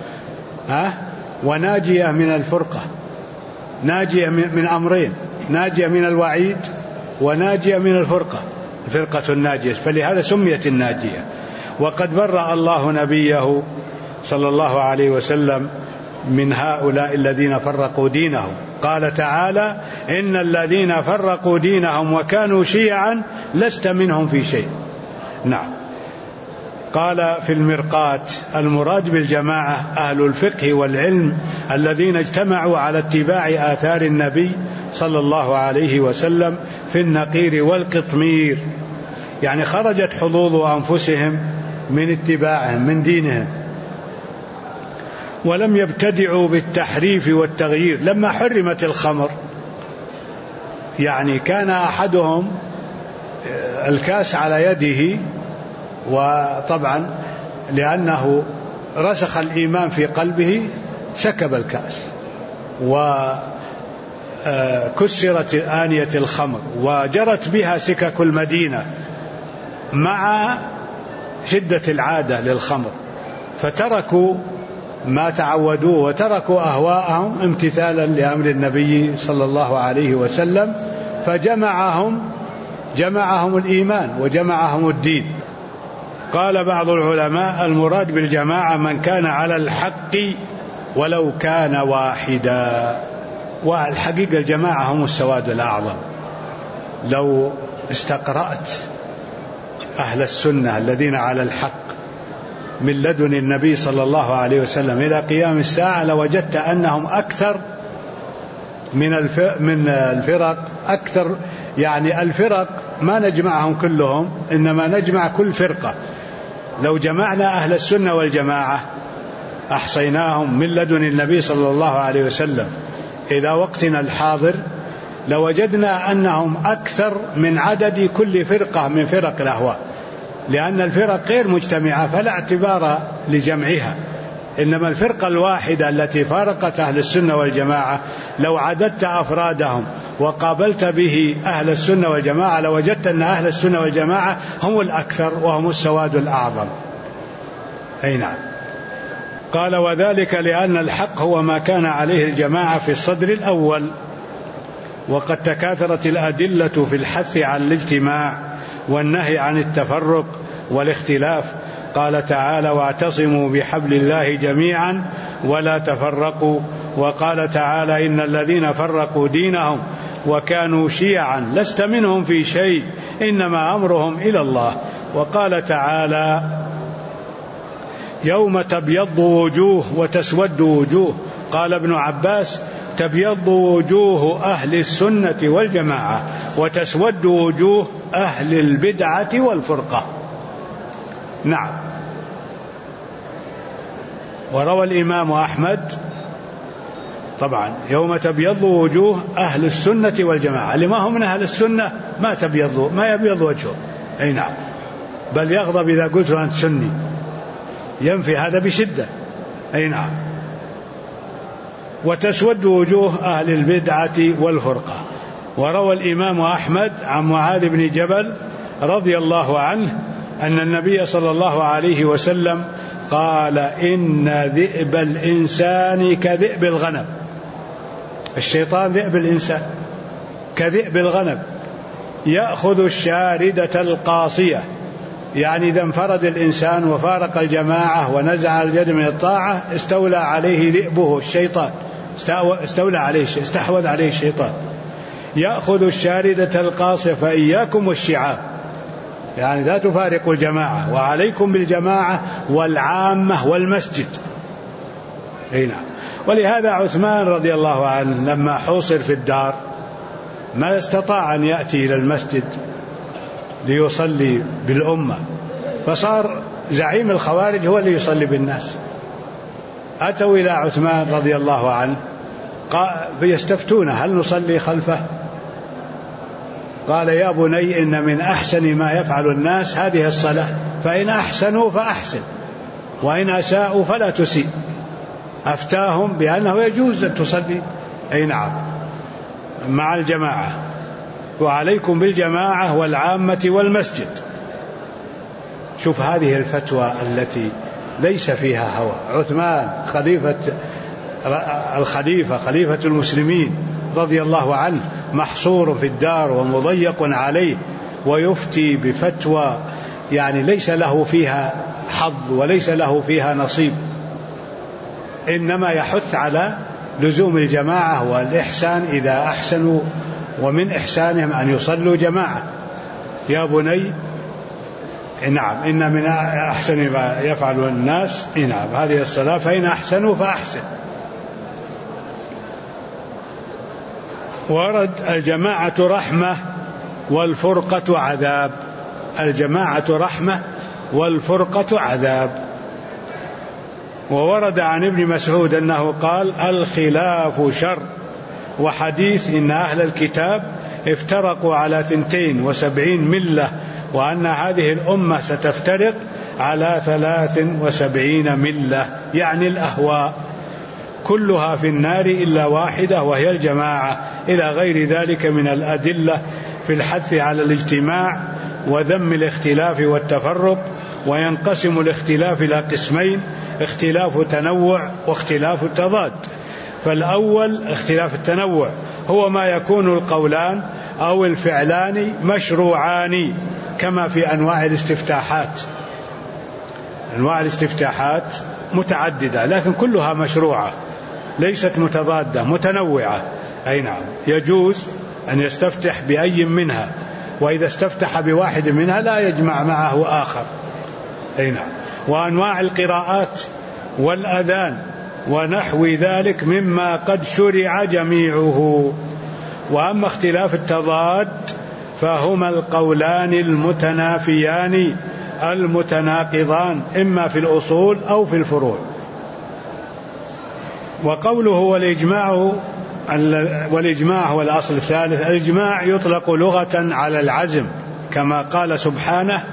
وناجية من الفرقة، ناجية من أمرين، ناجية من الوعيد وناجية من الفرقة الناجية، فلهذا سميت الناجية. وقد برأ الله نبيه صلى الله عليه وسلم من هؤلاء الذين فرقوا دينهم. قال تعالى: إن الذين فرقوا دينهم وكانوا شيعا لست منهم في شيء. نعم. قال في المرقاة: المراد بالجماعة أهل الفقه والعلم الذين اجتمعوا على اتباع آثار النبي صلى الله عليه وسلم في النقير والقطمير، يعني خرجت حظوظ أنفسهم من اتباعهم من دينهم، ولم يبتدعوا بالتحريف والتغيير. لما حرمت الخمر يعني كان أحدهم الكاس على يده، وطبعا لأنه رسخ الإيمان في قلبه سكب الكاس وكسرت آنية الخمر وجرت بها سكك المدينة مع شدة العادة للخمر، فتركوا ما تعودوه وتركوا أهواءهم امتثالا لأمر النبي صلى الله عليه وسلم، فجمعهم الإيمان وجمعهم الدين. قال بعض العلماء: المراد بالجماعة من كان على الحق ولو كان واحدا. والحقيقة الجماعة هم السواد الأعظم. لو استقرأت أهل السنة الذين على الحق من لدن النبي صلى الله عليه وسلم إلى قيام الساعة لوجدت أنهم أكثر من الفرق، أكثر يعني الفرق ما نجمعهم كلهم، إنما نجمع كل فرقة. لو جمعنا أهل السنة والجماعة أحصيناهم من لدن النبي صلى الله عليه وسلم إلى وقتنا الحاضر لوجدنا أنهم أكثر من عدد كل فرقة من فرق الأهواء، لأن الفرق غير مجتمعة فلا اعتبار لجمعها. إنما الفرقة الواحدة التي فارقت أهل السنة والجماعة لو عددت أفرادهم وقابلت به أهل السنة والجماعة لوجدت أن أهل السنة والجماعة هم الأكثر وهم السواد الأعظم. أي نعم. قال: وذلك لأن الحق هو ما كان عليه الجماعة في الصدر الأول، وقد تكاثرت الأدلة في الحث عن الاجتماع والنهي عن التفرق والاختلاف. قال تعالى: واعتصموا بحبل الله جميعا ولا تفرقوا. وقال تعالى: إن الذين فرقوا دينهم وكانوا شيعا لست منهم في شيء إنما أمرهم إلى الله. وقال تعالى: يوم تبيض وجوه وتسود وجوه. قال ابن عباس: تبيض وجوه أهل السنة والجماعة وتسود وجوه أهل البدعة والفرقة. نعم. وروى الإمام أحمد طبعا: يوم تبيض وجوه أهل السنة والجماعة. اللي ما هم من أهل السنة ما يبيض وجهه. أي نعم. بل يغضب إذا قلت أنت سني، ينفي هذا بشدة. أي نعم. وتسود وجوه أهل البدعة والفرقة. وروى الإمام أحمد عن معاذ بن جبل رضي الله عنه أن النبي صلى الله عليه وسلم قال: إن ذئب الإنسان كذئب الغنم. الشيطان ذئب الإنسان كذئب الغنم، يأخذ الشاردة القاصية، يعني إذا انفرد الإنسان وفارق الجماعة ونزع اليد من الطاعة استولى عليه ذئبه الشيطان، استحوذ عليه الشيطان. يأخذ الشاردة القاصية فإياكم والشعاب، يعني لا تفارقوا الجماعة، وعليكم بالجماعة والعامة والمسجد. أي نعم. ولهذا عثمان رضي الله عنه لما حوصر في الدار ما استطاع أن يأتي إلى المسجد ليصلي بالأمة، فصار زعيم الخوارج هو اللي يصلي بالناس. أتوا إلى عثمان رضي الله عنه فيستفتون هل نصلي خلفه؟ قال يا بني إن من أحسن ما يفعل الناس هذه الصلاة، فإن أحسنوا فأحسن وإن أساءوا فلا تسيء. أفتاهم بأنه يجوز أن تصلي أي نعم مع الجماعة، وعليكم بالجماعة والعامة والمسجد. شوف هذه الفتوى التي ليس فيها هوى. عثمان خليفة المسلمين رضي الله عنه محصور في الدار ومضيق عليه، ويفتي بفتوى يعني ليس له فيها حظ وليس له فيها نصيب، إنما يحث على لزوم الجماعة والإحسان إذا أحسنوا، ومن إحسانهم أن يصلوا جماعة. يا بني نعم إن من أحسن ما يفعل الناس نعم هذه الصلاة، فإن أحسنوا فأحسن. ورد الجماعة رحمة والفرقة عذاب. الجماعة رحمة والفرقة عذاب. وورد عن ابن مسعود أنه قال الخلاف شر. وحديث إن أهل الكتاب افترقوا على 72 ملة، وأن هذه الأمة ستفترق على 73 ملة، يعني الأهواء كلها في النار إلا واحدة وهي الجماعة، إلى غير ذلك من الأدلة في الحث على الاجتماع وذم الاختلاف والتفرق. وينقسم الاختلاف إلى قسمين: اختلاف تنوع واختلاف تضاد. فالأول اختلاف التنوع هو ما يكون القولان أو الفعلان مشروعان، كما في أنواع الاستفتاحات. أنواع الاستفتاحات متعددة لكن كلها مشروعة ليست متضادة، متنوعة. أي نعم يجوز أن يستفتح بأي منها، وإذا استفتح بواحد منها لا يجمع معه آخر. أي نعم. وأنواع القراءات والأذان ونحو ذلك مما قد شرع جميعه. وأما اختلاف التضاد فهما القولان المتنافيان المتناقضان، إما في الأصول أو في الفروع. وقوله والإجماع هو الأصل الثالث. الإجماع يطلق لغة على العزم، كما قال سبحانه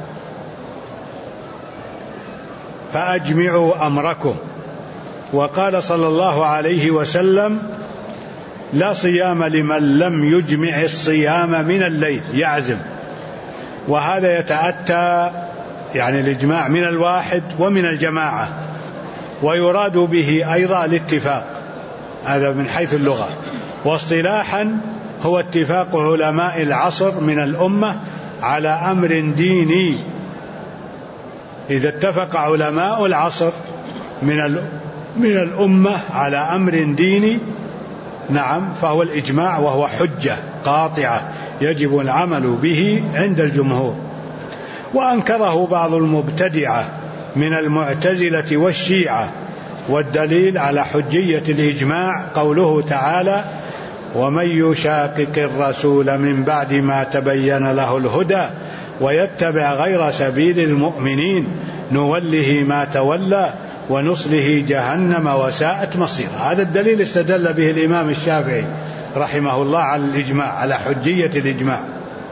فأجمعوا أمركم. وقال صلى الله عليه وسلم لا صيام لمن لم يجمع الصيام من الليل، يعزم. وهذا يتأتى يعني الإجماع من الواحد ومن الجماعة، ويراد به أيضا الاتفاق، هذا من حيث اللغة. واصطلاحا هو اتفاق علماء العصر من الأمة على أمر ديني. إذا اتفق علماء العصر من الأمة على أمر ديني نعم فهو الإجماع، وهو حجة قاطعة يجب العمل به عند الجمهور. وأنكره بعض المبتدعة من المعتزلة والشيعة. والدليل على حجية الإجماع قوله تعالى ومن يشاقق الرسول من بعد ما تبين له الهدى ويتبع غير سبيل المؤمنين نوله ما تولى ونصله جهنم وساءت مصيرا. هذا الدليل استدل به الإمام الشافعي رحمه الله على الإجماع، على حجية الإجماع.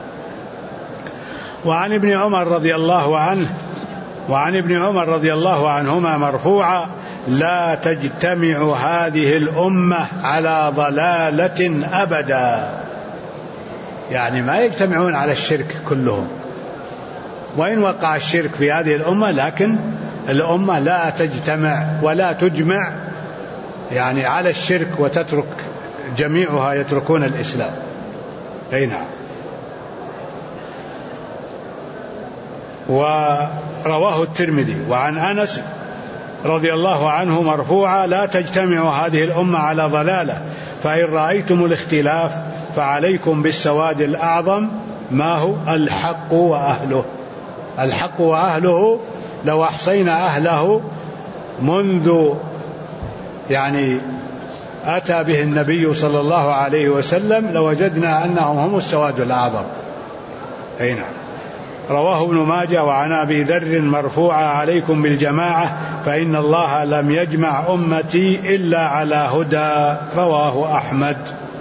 وعن ابن عمر رضي الله عنهما مرفوعا لا تجتمع هذه الأمة على ضلالة أبدا. يعني ما يجتمعون على الشرك كلهم، وإن وقع الشرك في هذه الأمة لكن الأمة لا تجتمع ولا تجمع يعني على الشرك وتترك جميعها يتركون الإسلام. أي نعم. ورواه الترمذي. وعن أنس رضي الله عنه مرفوعا لا تجتمع هذه الأمة على ضلالة فإن رأيتم الاختلاف فعليكم بالسواد الأعظم ما هو الحق وأهله. الحق وأهله لو أحصينا أهله منذ يعني أتى به النبي صلى الله عليه وسلم لوجدنا أنهم هم السواد الأعظم. أي نعم. رواه ابن ماجه. وعن أبي ذر مرفوعا: عليكم بالجماعة فإن الله لم يجمع أمتي إلا على هدى. رواه أحمد.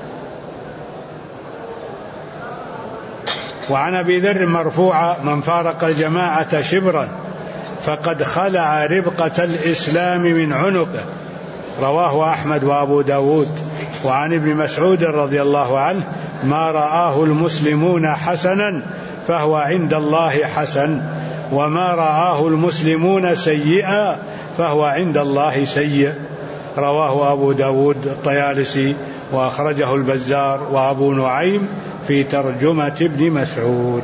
وعن أبي ذر مرفوعا: من فارق الجماعة شبرا فقد خلع ربقة الإسلام من عنقه. رواه أحمد وأبو داود. وعن ابن مسعود رضي الله عنه: ما رآه المسلمون حسنا فهو عند الله حسن، وما رآه المسلمون سيئا فهو عند الله سيء. رواه أبو داود الطيالسي، وأخرجه البزار وأبو نعيم في ترجمة ابن مسعود.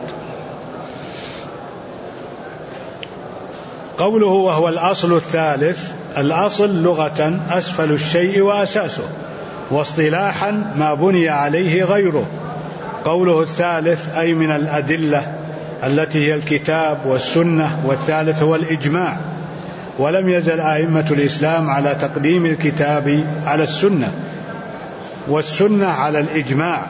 قوله وهو الأصل الثالث: الأصل لغة أسفل الشيء وأساسه، واصطلاحا ما بني عليه غيره. قوله الثالث أي من الأدلة التي هي الكتاب والسنة، والثالث هو الإجماع. ولم يزل أئمة الإسلام على تقديم الكتاب على السنة، والسنة على الإجماع.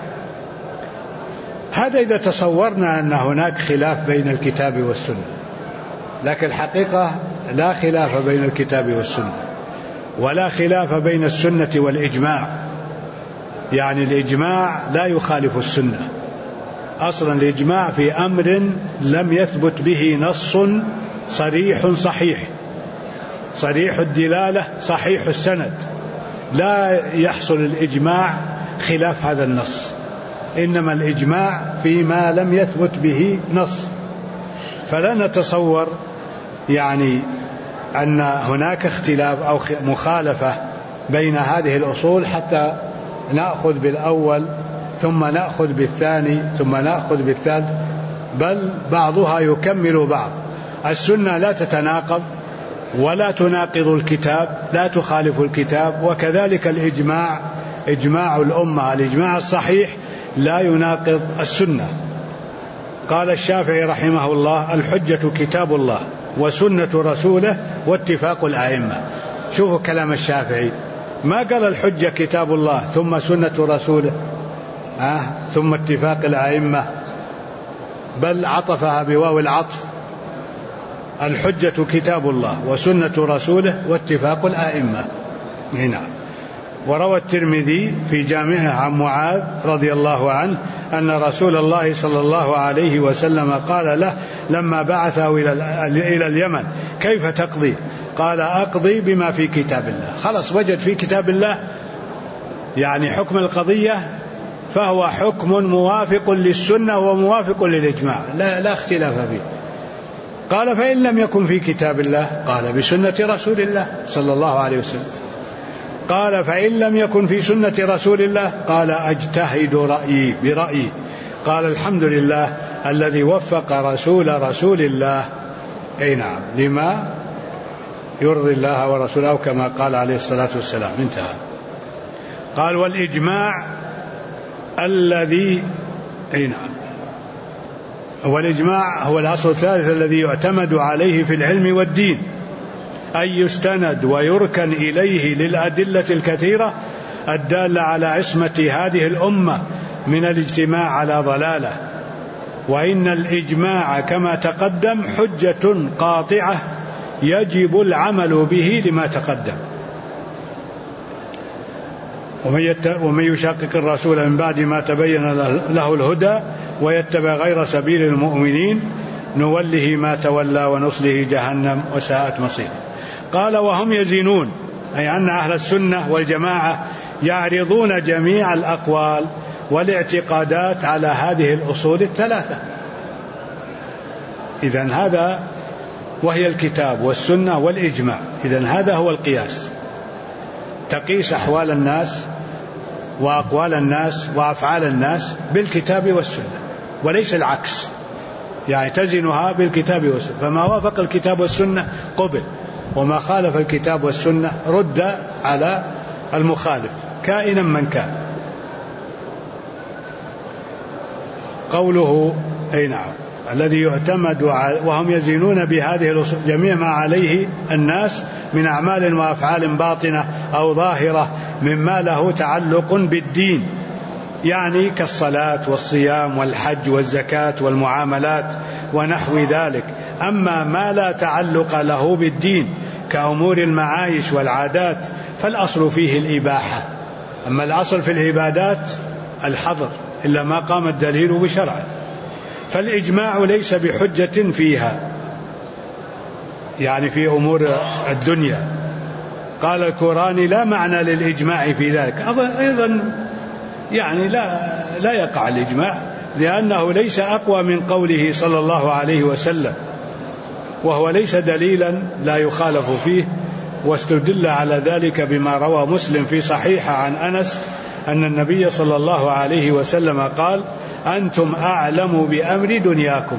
هذا إذا تصورنا أن هناك خلاف بين الكتاب والسنة، لكن الحقيقة لا خلاف بين الكتاب والسنة، ولا خلاف بين السنة والإجماع. يعني الإجماع لا يخالف السنة. أصلا الإجماع في أمر لم يثبت به نص صريح صحيح، صريح الدلالة صحيح السند، لا يحصل الإجماع خلاف هذا النص، إنما الإجماع فيما لم يثبت به نص. فلا نتصور يعني أن هناك اختلاف أو مخالفة بين هذه الأصول حتى نأخذ بالأول ثم نأخذ بالثاني ثم نأخذ بالثالث، بل بعضها يكمل بعض. السنة لا تتناقض ولا تناقض الكتاب، لا تخالف الكتاب، وكذلك الإجماع، إجماع الأمة، الإجماع الصحيح لا يناقض السنة. قال الشافعي رحمه الله: الحجة كتاب الله وسنة رسوله واتفاق الأئمة. شوفوا كلام الشافعي، ما قال الحجة كتاب الله ثم سنة رسوله ثم اتفاق الأئمة، بل عطفها بواو العطف: الحجة كتاب الله وسنة رسوله واتفاق الأئمة. هنا. وروى الترمذي في جامعه عن معاذ رضي الله عنه أن رسول الله صلى الله عليه وسلم قال له لما بعثه إلى اليمن: كيف تقضي؟ قال: أقضي بما في كتاب الله. خلص، وجد في كتاب الله يعني حكم القضية، فهو حكم موافق للسنة وموافق للإجماع، لا اختلاف فيه. قال: فإن لم يكن في كتاب الله؟ قال: بسنة رسول الله صلى الله عليه وسلم. قال: فإن لم يكن في سنة رسول الله؟ قال: أجتهد رأيي برأيي. قال: الحمد لله الذي وفق رسول الله أي نعم لما يرضي الله ورسوله، كما قال عليه الصلاة والسلام. انتهى. قال: والإجماع الذي أي نعم، والإجماع هو الأصل الثالث الذي يعتمد عليه في العلم والدين، أي يستند ويركن إليه للأدلة الكثيرة الدالة على عصمة هذه الأمة من الاجتماع على ضلالة. وإن الإجماع كما تقدم حجة قاطعة يجب العمل به لما تقدم. ومن يشاقق الرسول من بعد ما تبين له الهدى ويتبع غير سبيل المؤمنين نوله ما تولى ونصله جهنم وساءت مصيره. قال: وهم يزنون، أي أن أهل السنة والجماعة يعرضون جميع الأقوال والاعتقادات على هذه الأصول الثلاثة. إذن هذا، وهي الكتاب والسنة والإجماع، إذن هذا هو القياس. تقيس أحوال الناس وأقوال الناس وأفعال الناس بالكتاب والسنة، وليس العكس، يعني تزنها بالكتاب والسنة، فما وافق الكتاب والسنة قبل، وما خالف الكتاب والسنة رد على المخالف كائنا من كان. قوله أي نعم الذي يعتمد وهم يزينون بهذه الأصول جميع ما عليه الناس من أعمال وأفعال باطنة أو ظاهرة مما له تعلق بالدين، يعني كالصلاة والصيام والحج والزكاة والمعاملات ونحو ذلك. أما ما لا تعلق له بالدين كأمور المعايش والعادات فالأصل فيه الإباحة. أما الأصل في العبادات الحظر إلا ما قام الدليل بشرعه. فالإجماع ليس بحجة فيها، يعني في أمور الدنيا. قال الكوراني لا معنى للإجماع في ذلك. أيضا يعني لا يقع الإجماع، لأنه ليس أقوى من قوله صلى الله عليه وسلم، وهو ليس دليلا لا يخالف فيه. واستدل على ذلك بما روى مسلم في صحيحه عن أنس أن النبي صلى الله عليه وسلم قال: أنتم أعلم بأمر دنياكم،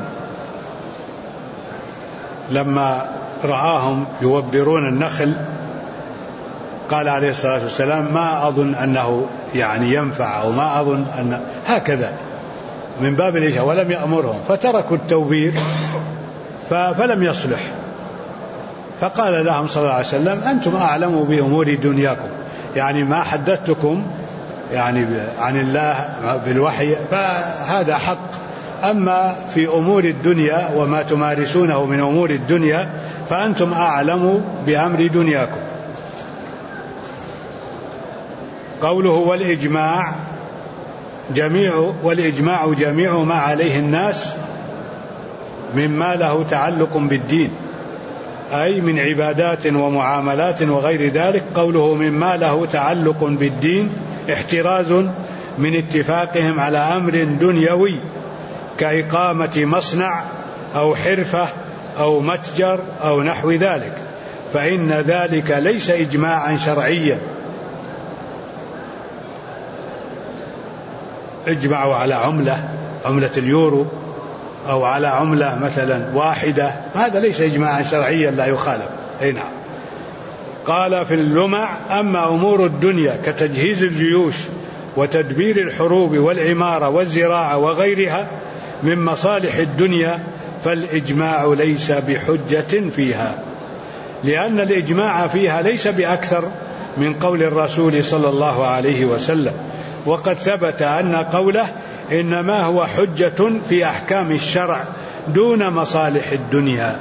لما رآهم يوبرون النخل قال عليه الصلاة والسلام: ما أظن أنه يعني ينفع، أو ما أظن أن هكذا من باب الإجابة، ولم يأمرهم فتركوا التوبير فلم يصلح. فقال لهم صلى الله عليه وسلم: أنتم أعلم بأمور دنياكم، يعني ما حدثتكم يعني عن الله بالوحي فهذا حق، أما في أمور الدنيا وما تمارسونه من أمور الدنيا فأنتم أعلم بأمر دنياكم. قوله والإجماع جميع ما عليه الناس مما له تعلق بالدين، أي من عبادات ومعاملات وغير ذلك. قوله مما له تعلق بالدين احتراز من اتفاقهم على أمر دنيوي كإقامة مصنع أو حرفة أو متجر أو نحو ذلك، فإن ذلك ليس إجماعا شرعيا. اجمعوا على عملة اليورو أو على عملة مثلا واحدة، هذا ليس إجماعا شرعيا لا يخالف. نعم. قال في اللمع: أما أمور الدنيا كتجهيز الجيوش وتدبير الحروب والعمارة والزراعة وغيرها من مصالح الدنيا فالإجماع ليس بحجة فيها، لأن الإجماع فيها ليس بأكثر من قول الرسول صلى الله عليه وسلم، وقد ثبت أن قوله إنما هو حجة في أحكام الشرع دون مصالح الدنيا.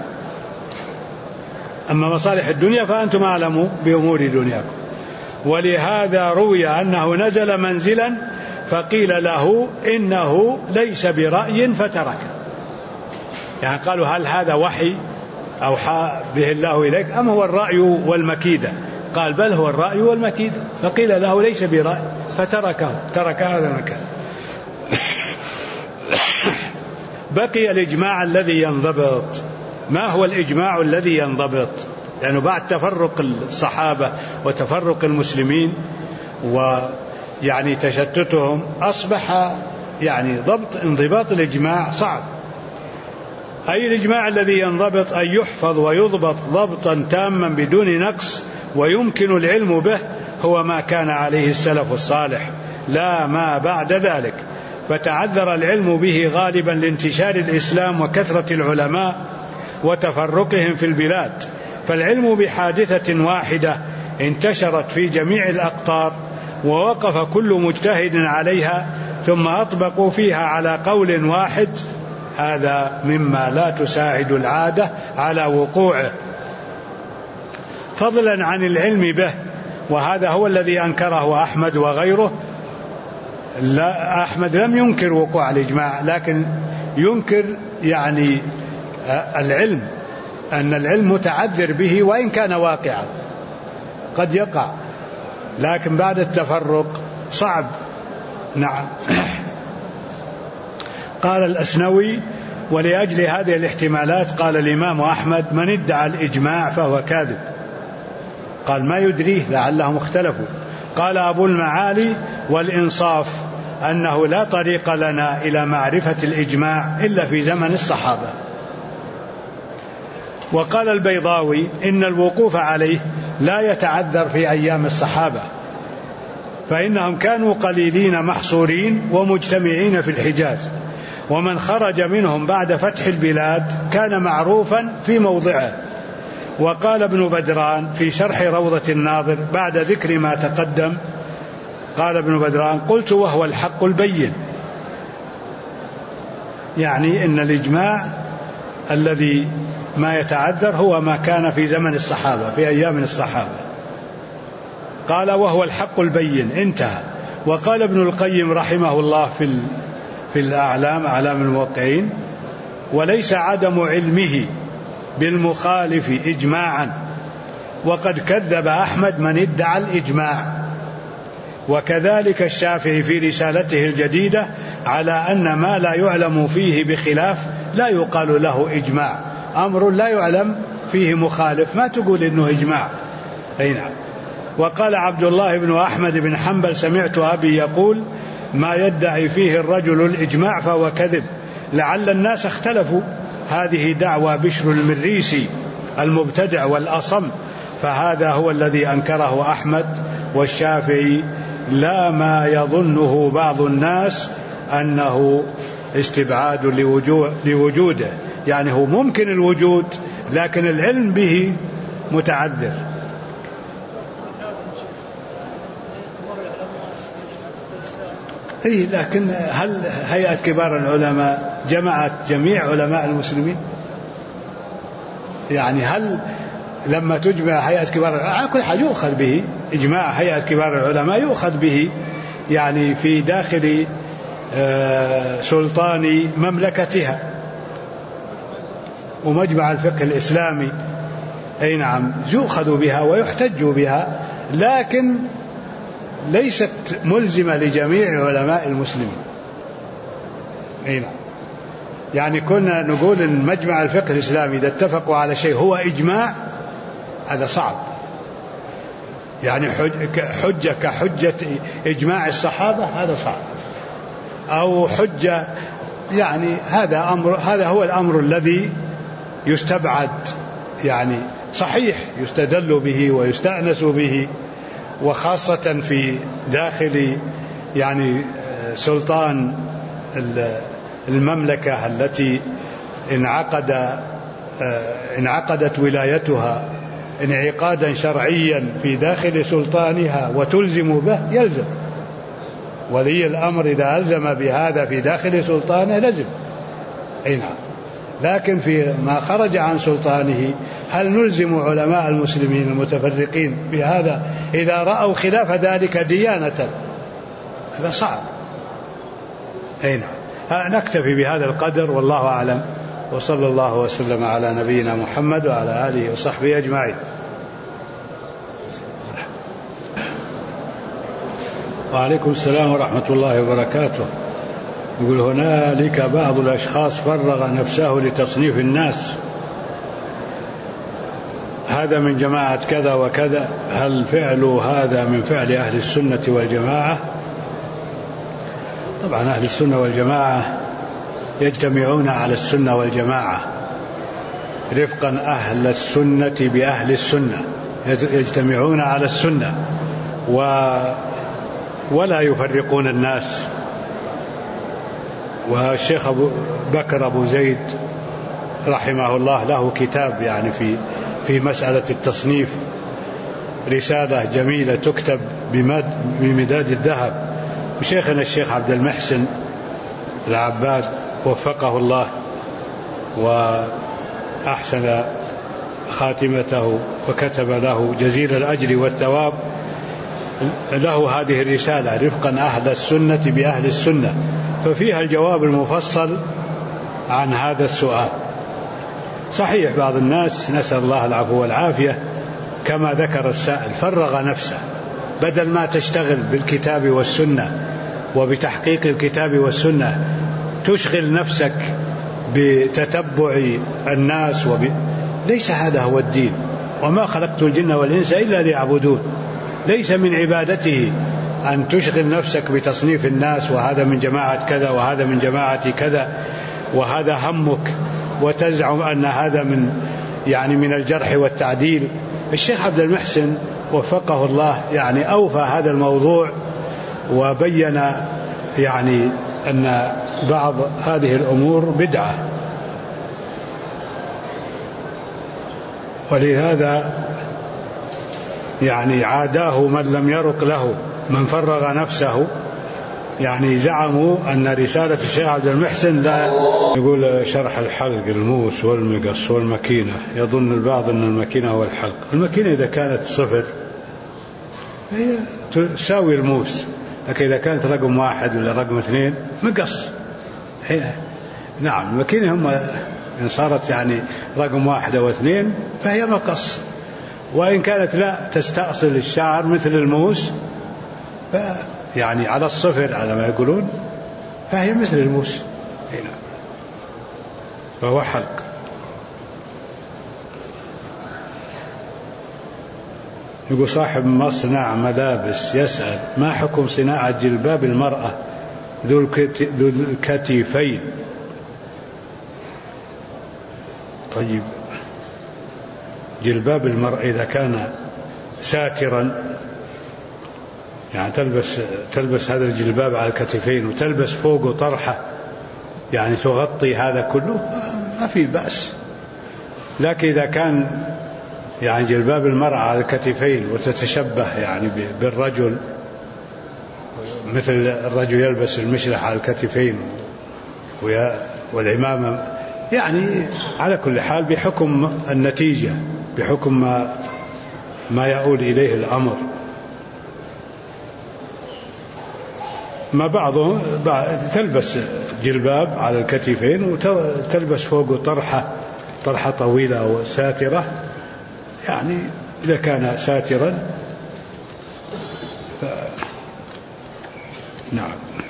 أما مصالح الدنيا فأنتم أعلموا بأمور دنياكم. ولهذا روي أنه نزل منزلا فقيل له إنه ليس برأي فتركه، يعني قالوا: هل هذا وحي أوحى به الله إليك أم هو الرأي والمكيدة؟ قال: بل هو الرأي والمكيدة. فقيل له: ليس برأي، ترك هذا المكان. بقي الإجماع الذي ينضبط. ما هو الإجماع الذي ينضبط؟ لأنه بعد تفرق الصحابة وتفرق المسلمين ويعني تشتتهم أصبح يعني انضباط الإجماع صعب. أي الإجماع الذي ينضبط أن يحفظ ويضبط ضبطا تاما بدون نقص ويمكن العلم به، هو ما كان عليه السلف الصالح لا ما بعد ذلك. فتعذر العلم به غالبا لانتشار الإسلام وكثرة العلماء وتفرقهم في البلاد، فالعلم بحادثة واحدة انتشرت في جميع الأقطار ووقف كل مجتهد عليها ثم أطبقوا فيها على قول واحد، هذا مما لا تساعد العادة على وقوعه، فضلا عن العلم به. وهذا هو الذي أنكره أحمد وغيره. لا، أحمد لم ينكر وقوع الإجماع، لكن ينكر يعني العلم، أن العلم متعذر به وإن كان واقعا قد يقع، لكن بعد التفرق صعب. نعم. قال الأسنوي: ولأجل هذه الاحتمالات قال الإمام أحمد: من ادعى الإجماع فهو كاذب. قال: ما يدريه، لعلهم اختلفوا. قال أبو المعالي: والإنصاف أنه لا طريق لنا إلى معرفة الإجماع إلا في زمن الصحابة. وقال البيضاوي: إن الوقوف عليه لا يتعذر في أيام الصحابة، فإنهم كانوا قليلين محصورين ومجتمعين في الحجاز، ومن خرج منهم بعد فتح البلاد كان معروفا في موضعه. وقال ابن بدران في شرح روضة الناظر بعد ذكر ما تقدم، قال ابن بدران: قلت وهو الحق البين، يعني إن الإجماع الذي ما يتعذر هو ما كان في زمن الصحابة في أيام الصحابة. قال وهو الحق البين، انتهى. وقال ابن القيم رحمه الله في الأعلام، أعلام الموقعين: وليس عدم علمه بالمخالف إجماعا، وقد كذب أحمد من ادعى الإجماع، وكذلك الشافعي في رسالته الجديدة على أن ما لا يعلم فيه بخلاف لا يقال له إجماع. أمر لا يعلم فيه مخالف ما تقول إنه إجماع. أي نعم. وقال عبد الله بن أحمد بن حنبل: سمعت أبي يقول: ما يدعي فيه الرجل الإجماع فهو كذب، لعل الناس اختلفوا. هذه دعوى بشر المريسي المبتدع والأصم، فهذا هو الذي أنكره أحمد والشافعي، لا ما يظنه بعض الناس أنه استبعاد لوجوده، يعني هو ممكن الوجود لكن العلم به متعذر. لكن هل هيئة كبار العلماء جمعت جميع علماء المسلمين؟ يعني هل لما تجمع هيئة كبار العلماء كل حاجة يؤخذ به؟ إجماع هيئة كبار العلماء يؤخذ به يعني في داخل سلطان مملكتها ومجمع الفقه الإسلامي، أي نعم، يؤخذ بها ويحتج بها، لكن ليست ملزمة لجميع علماء المسلمين. أي نعم. يعني كنا نقول إن مجمع الفقه الإسلامي إذا اتفقوا على شيء هو إجماع، هذا صعب. يعني حجة كحجة إجماع الصحابة هذا صعب، أو حجة، يعني هذا هو الأمر الذي يستبعد. يعني صحيح يستدل به ويستأنس به، وخاصة في داخل يعني سلطان المملكة التي انعقدت ولايتها انعقادا شرعيا في داخل سلطانها وتلزم به، يلزم ولي الأمر إذا ألزم بهذا في داخل سلطانه لزم. أي نعم. لكن في ما خرج عن سلطانه هل نلزم علماء المسلمين المتفرقين بهذا إذا رأوا خلاف ذلك ديانة؟ هذا صعب. أي نعم. نكتفي بهذا القدر والله أعلم، وصلى الله وسلم على نبينا محمد وعلى آله وصحبه أجمعين. وعليكم السلام ورحمة الله وبركاته. يقول: هنالك بعض الأشخاص فرغ نفسه لتصنيف الناس، هذا من جماعة كذا وكذا، هل فعل هذا من فعل أهل السنة والجماعة؟ طبعا أهل السنة والجماعة يجتمعون على السنة والجماعة رفقا أهل السنة بأهل السنة، يجتمعون على السنة ولا يفرقون الناس. والشيخ بكر أبو زيد رحمه الله له كتاب يعني في مسألة التصنيف، رسالة جميلة تكتب بمداد الذهب، وشيخنا الشيخ عبد المحسن العباد وفقه الله وأحسن خاتمته وكتب له جزيل الأجر والثواب، له هذه الرسالة رفقا أهل السنة بأهل السنة، ففيها الجواب المفصل عن هذا السؤال. صحيح بعض الناس، نسأل الله العفو والعافية، كما ذكر السائل، فرغ نفسه، بدل ما تشتغل بالكتاب والسنة وبتحقيق الكتاب والسنة تشغل نفسك بتتبع الناس ليس هذا هو الدين. وما خلقت الجن والإنس إلا ليعبدون. ليس من عبادته أن تشغل نفسك بتصنيف الناس، وهذا من جماعة كذا وهذا من جماعة كذا وهذا همك، وتزعم أن هذا من الجرح والتعديل. الشيخ عبد المحسن وفقه الله يعني أوفى هذا الموضوع وبين يعني أن بعض هذه الأمور بدعة، ولهذا يعني عاداه من لم يرق له، من فرغ نفسه يعني زعموا أن رسالة الشيخ عبد المحسن لا يقول شرح الحلق الموس والمقص والمكينة. يظن البعض أن المكينة هو الحلق. المكينة إذا كانت صفر هي تساوي الموس، لكن إذا كانت رقم 1 ولا رقم 2 مقص. نعم المكينة هم إن صارت يعني رقم 1 أو 2 فهي مقص، وإن كانت لا تستأصل الشعر مثل الموس يعني على الصفر على ما يقولون فهي مثل الموس هنا، فهو حلق. يقول صاحب مصنع ملابس يسأل ما حكم صناعة جلباب المرأة ذو الكتفين؟ طيب جلباب المرأة إذا كان ساترا يعني تلبس هذا الجلباب على الكتفين وتلبس فوقه طرحة يعني تغطي هذا كله ما في بأس. لكن إذا كان يعني جلباب المرأة على الكتفين وتتشبه يعني بالرجل، مثل الرجل يلبس المشلح على الكتفين والعمامة، يعني على كل حال بحكم النتيجة، بحكم ما يؤول إليه الأمر. ما بعضهم تلبس جلباب على الكتفين وتلبس فوقه طرحة طويلة وساترة، يعني إذا كان ساترا نعم.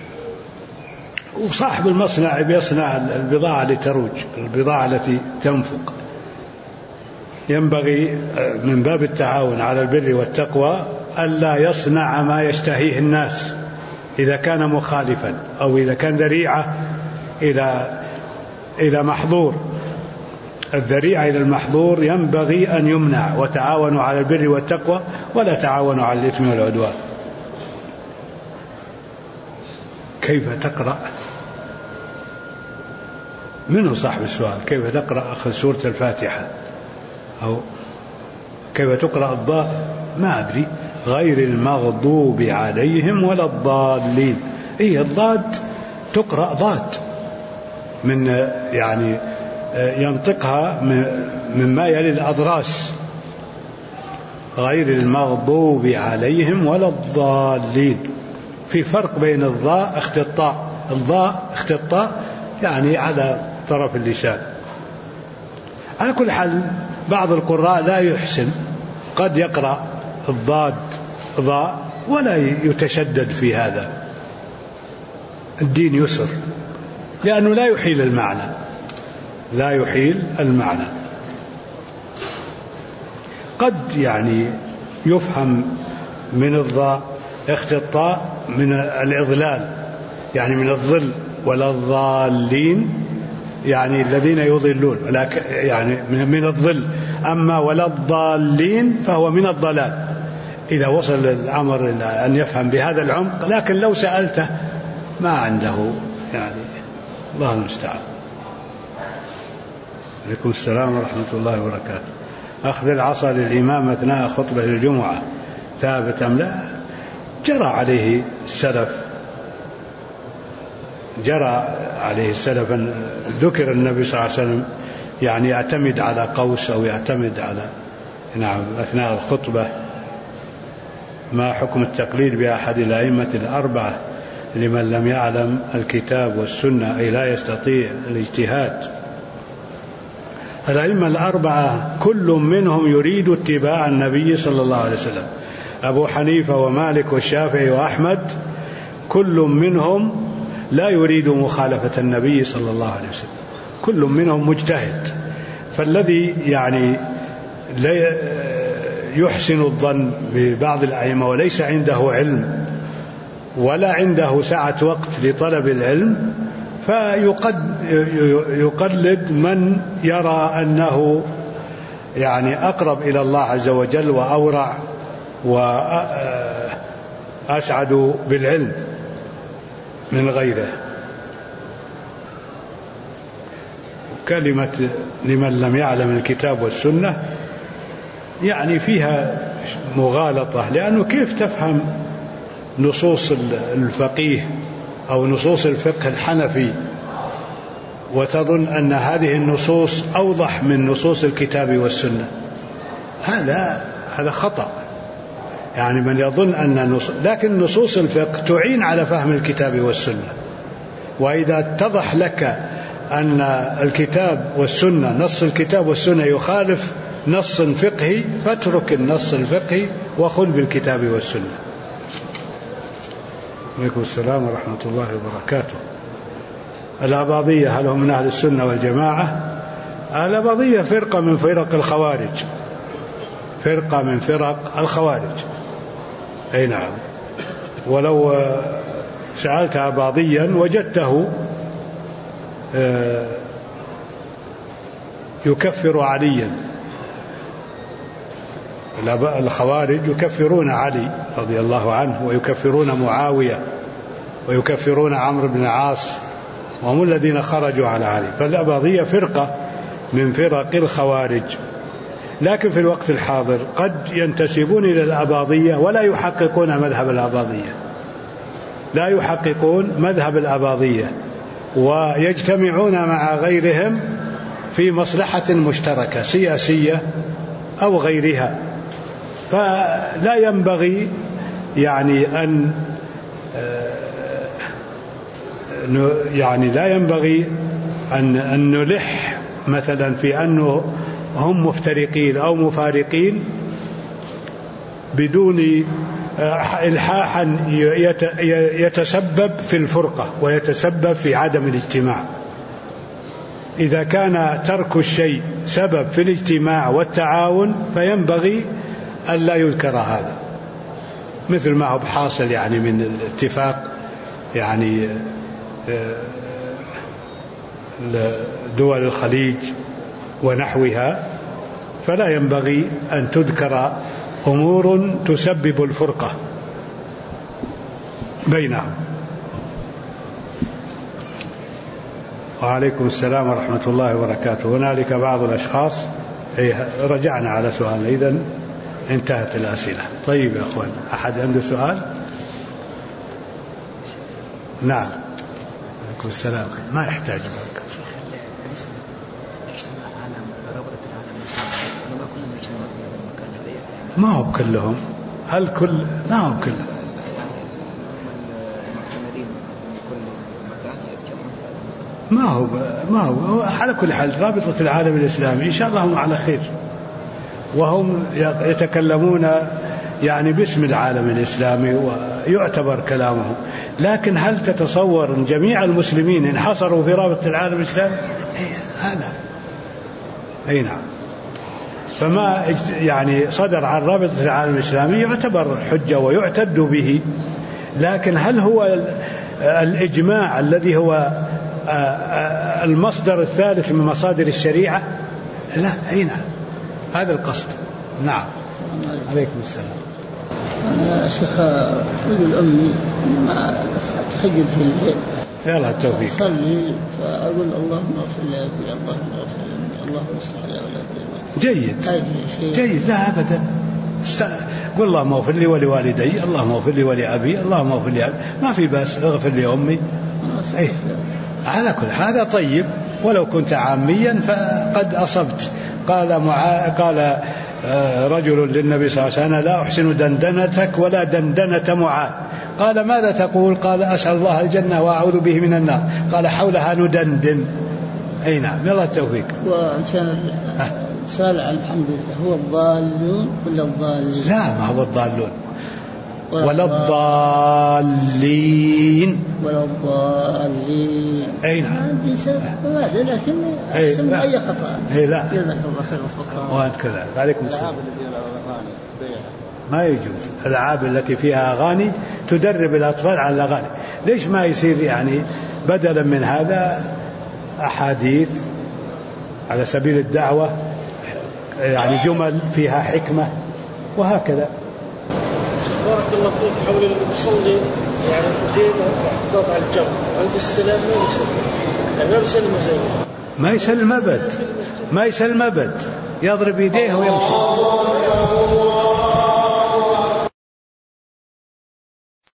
وصاحب المصنع بيصنع البضاعة اللي تروج، البضاعة التي تنفق. ينبغي من باب التعاون على البر والتقوى ألا يصنع ما يشتهيه الناس إذا كان مخالفا أو إذا كان ذريعة إلى محظور. الذريعة إلى المحظور ينبغي أن يمنع. وتعاونوا على البر والتقوى ولا تعاونوا على الإثم والعدوان. كيف تقرأ؟ منه صاحب السؤال كيف تقرأ سورة الفاتحة أو كيف تقرأ الضاء؟ ما أدري. غير المغضوب عليهم ولا الضالين. الضاد تقرأ ضاد من يعني ينطقها مما يلي الأضراس. غير المغضوب عليهم ولا الضالين. في فرق بين الضاء اختطاء، الضاء اختطاء يعني على طرف اللسان. على كل حال بعض القراء لا يحسن، قد يقرأ الضاد ضاء ولا يتشدد في هذا. الدين يسر لأنه لا يحيل المعنى، لا يحيل المعنى. قد يعني يفهم من الضاء اختطاء من الإضلال يعني من الظل، ولا الضالين يعني الذين يضلون، يعني من الظل. أما ولا الضالين فهو من الضلال إذا وصل الأمر إلى أن يفهم بهذا العمق. لكن لو سألته ما عنده يعني الله المستعان. عليكم السلام ورحمة الله وبركاته. أخذ العصا للإمام أثناء خطبة الجمعة ثابت أم لا؟ جرى عليه السلف أن ذكر النبي صلى الله عليه وسلم يعني يعتمد على قوس أو يعتمد على أثناء الخطبة. ما حكم التقليد بأحد الأئمة الأربعة لمن لم يعلم الكتاب والسنة أي لا يستطيع الاجتهاد؟ الأئمة الأربعة كل منهم يريد اتباع النبي صلى الله عليه وسلم. أبو حنيفة ومالك والشافعي وأحمد كل منهم لا يريد مخالفة النبي صلى الله عليه وسلم، كل منهم مجتهد. فالذي يعني لا يحسن الظن ببعض الأئمة وليس عنده علم ولا عنده سعة وقت لطلب العلم فيقلد من يرى أنه يعني أقرب إلى الله عز وجل وأورع وأسعد بالعلم من غيره. كلمة لمن لم يعلم الكتاب والسنة يعني فيها مغالطة، لأنه كيف تفهم نصوص الفقيه أو نصوص الفقه الحنفي وتظن أن هذه النصوص أوضح من نصوص الكتاب والسنة، هذا خطأ. يعني من يظن أن لكن نصوص الفقه تعين على فهم الكتاب والسنة، وإذا اتضح لك أن الكتاب والسنة، نص الكتاب والسنة يخالف نص فقهي، فاترك النص الفقهي وخذ بالكتاب والسنة. عليكم السلام ورحمة الله وبركاته. الأباضية هل هم من أهل السنة والجماعة؟ الأباضية فرقة من فرق الخوارج، فرقة من فرق الخوارج. أي نعم. ولو سألت أباضيا وجدته يكفر عليا. الخوارج يكفرون علي رضي الله عنه، ويكفرون معاوية، ويكفرون عمرو بن العاص، وهم الذين خرجوا على علي. فالأباضية فرقة من فرق الخوارج. لكن في الوقت الحاضر قد ينتسبون إلى الأباضية ولا يحققون مذهب الأباضية، لا يحققون مذهب الأباضية، ويجتمعون مع غيرهم في مصلحة مشتركة سياسية أو غيرها. فلا ينبغي لا ينبغي أن نلح مثلا في أنه هم مفترقين أو مفارقين بدون إلحاحا يتسبب في الفرقة ويتسبب في عدم الاجتماع. إذا كان ترك الشيء سبب في الاجتماع والتعاون فينبغي أن لا يذكر هذا، مثل ما هو بحاصل من الاتفاق دول الخليج ونحوها. فلا ينبغي أن تذكر أمور تسبب الفرقة بينهم. وعليكم السلام ورحمة الله وبركاته. هنالك بعض الأشخاص رجعنا على سؤال، إذن انتهت الأسئلة. طيب يا أخوان، أحد عنده سؤال؟ نعم. عليكم السلام. ما يحتاج بركة. ما هو كلهم، هل كل ما هو كلهم ما هو على كل حال رابطة العالم الإسلامي إن شاء الله هم على خير، وهم يتكلمون باسم العالم الإسلامي ويعتبر كلامهم. لكن هل تتصور أن جميع المسلمين انحصروا في رابطة العالم الإسلامي؟ هذا أي نعم. فما صدر عن رابطة العالم الإسلامي يعتبر حجة ويعتد به، لكن هل هو الإجماع الذي هو المصدر الثالث من مصادر الشريعة؟ لا. أي نعم، هذا القصد. نعم. عليكم السلام. أنا شيخ رجل أمي ما تحجد في الليل، يلا التوفيق، أصلي فأقول اللهم اغفر لي أبي، اللهم اغفر لي، اللهم اصلح لي أولادي. جيد. لا أبدا. قل اللهم اغفر لي ولوالدي، اللهم اغفر لي ولأبي، اللهم اغفر لي أبي، ما في بأس. اغفر لي أمي. على كل هذا طيب، ولو كنت عاميا فقد أصبت. قال رجل للنبي صلى الله عليه وسلم: لا أحسن دندنتك ولا دندنة معاذ. قال: ماذا تقول؟ قال: أسأل الله الجنة وأعوذ به من النار. قال: حولها ندندن. أي نعم. يلا التوفيق. وعشان سؤال عن الحمد لله، هو الضالون ولا الضالين؟ لا، ما هو الضالون ولا الضالين. أي نعم. عندي سبب لكن أحسن أي خطأ. لا. جزاك الله خير الفقراء. وأنت كذا. عليكم السلام. ما يجوز الألعاب التي فيها أغاني تدرب الأطفال على الأغاني. ليش ما يصير بدلا من هذا أحاديث على سبيل الدعوة، جمل فيها حكمة وهكذا. بارك الله فيك. حول المصلي الدين واحتفاظ على الجو عند السلام ما يسلم أبد، يضرب يديه ويمشي.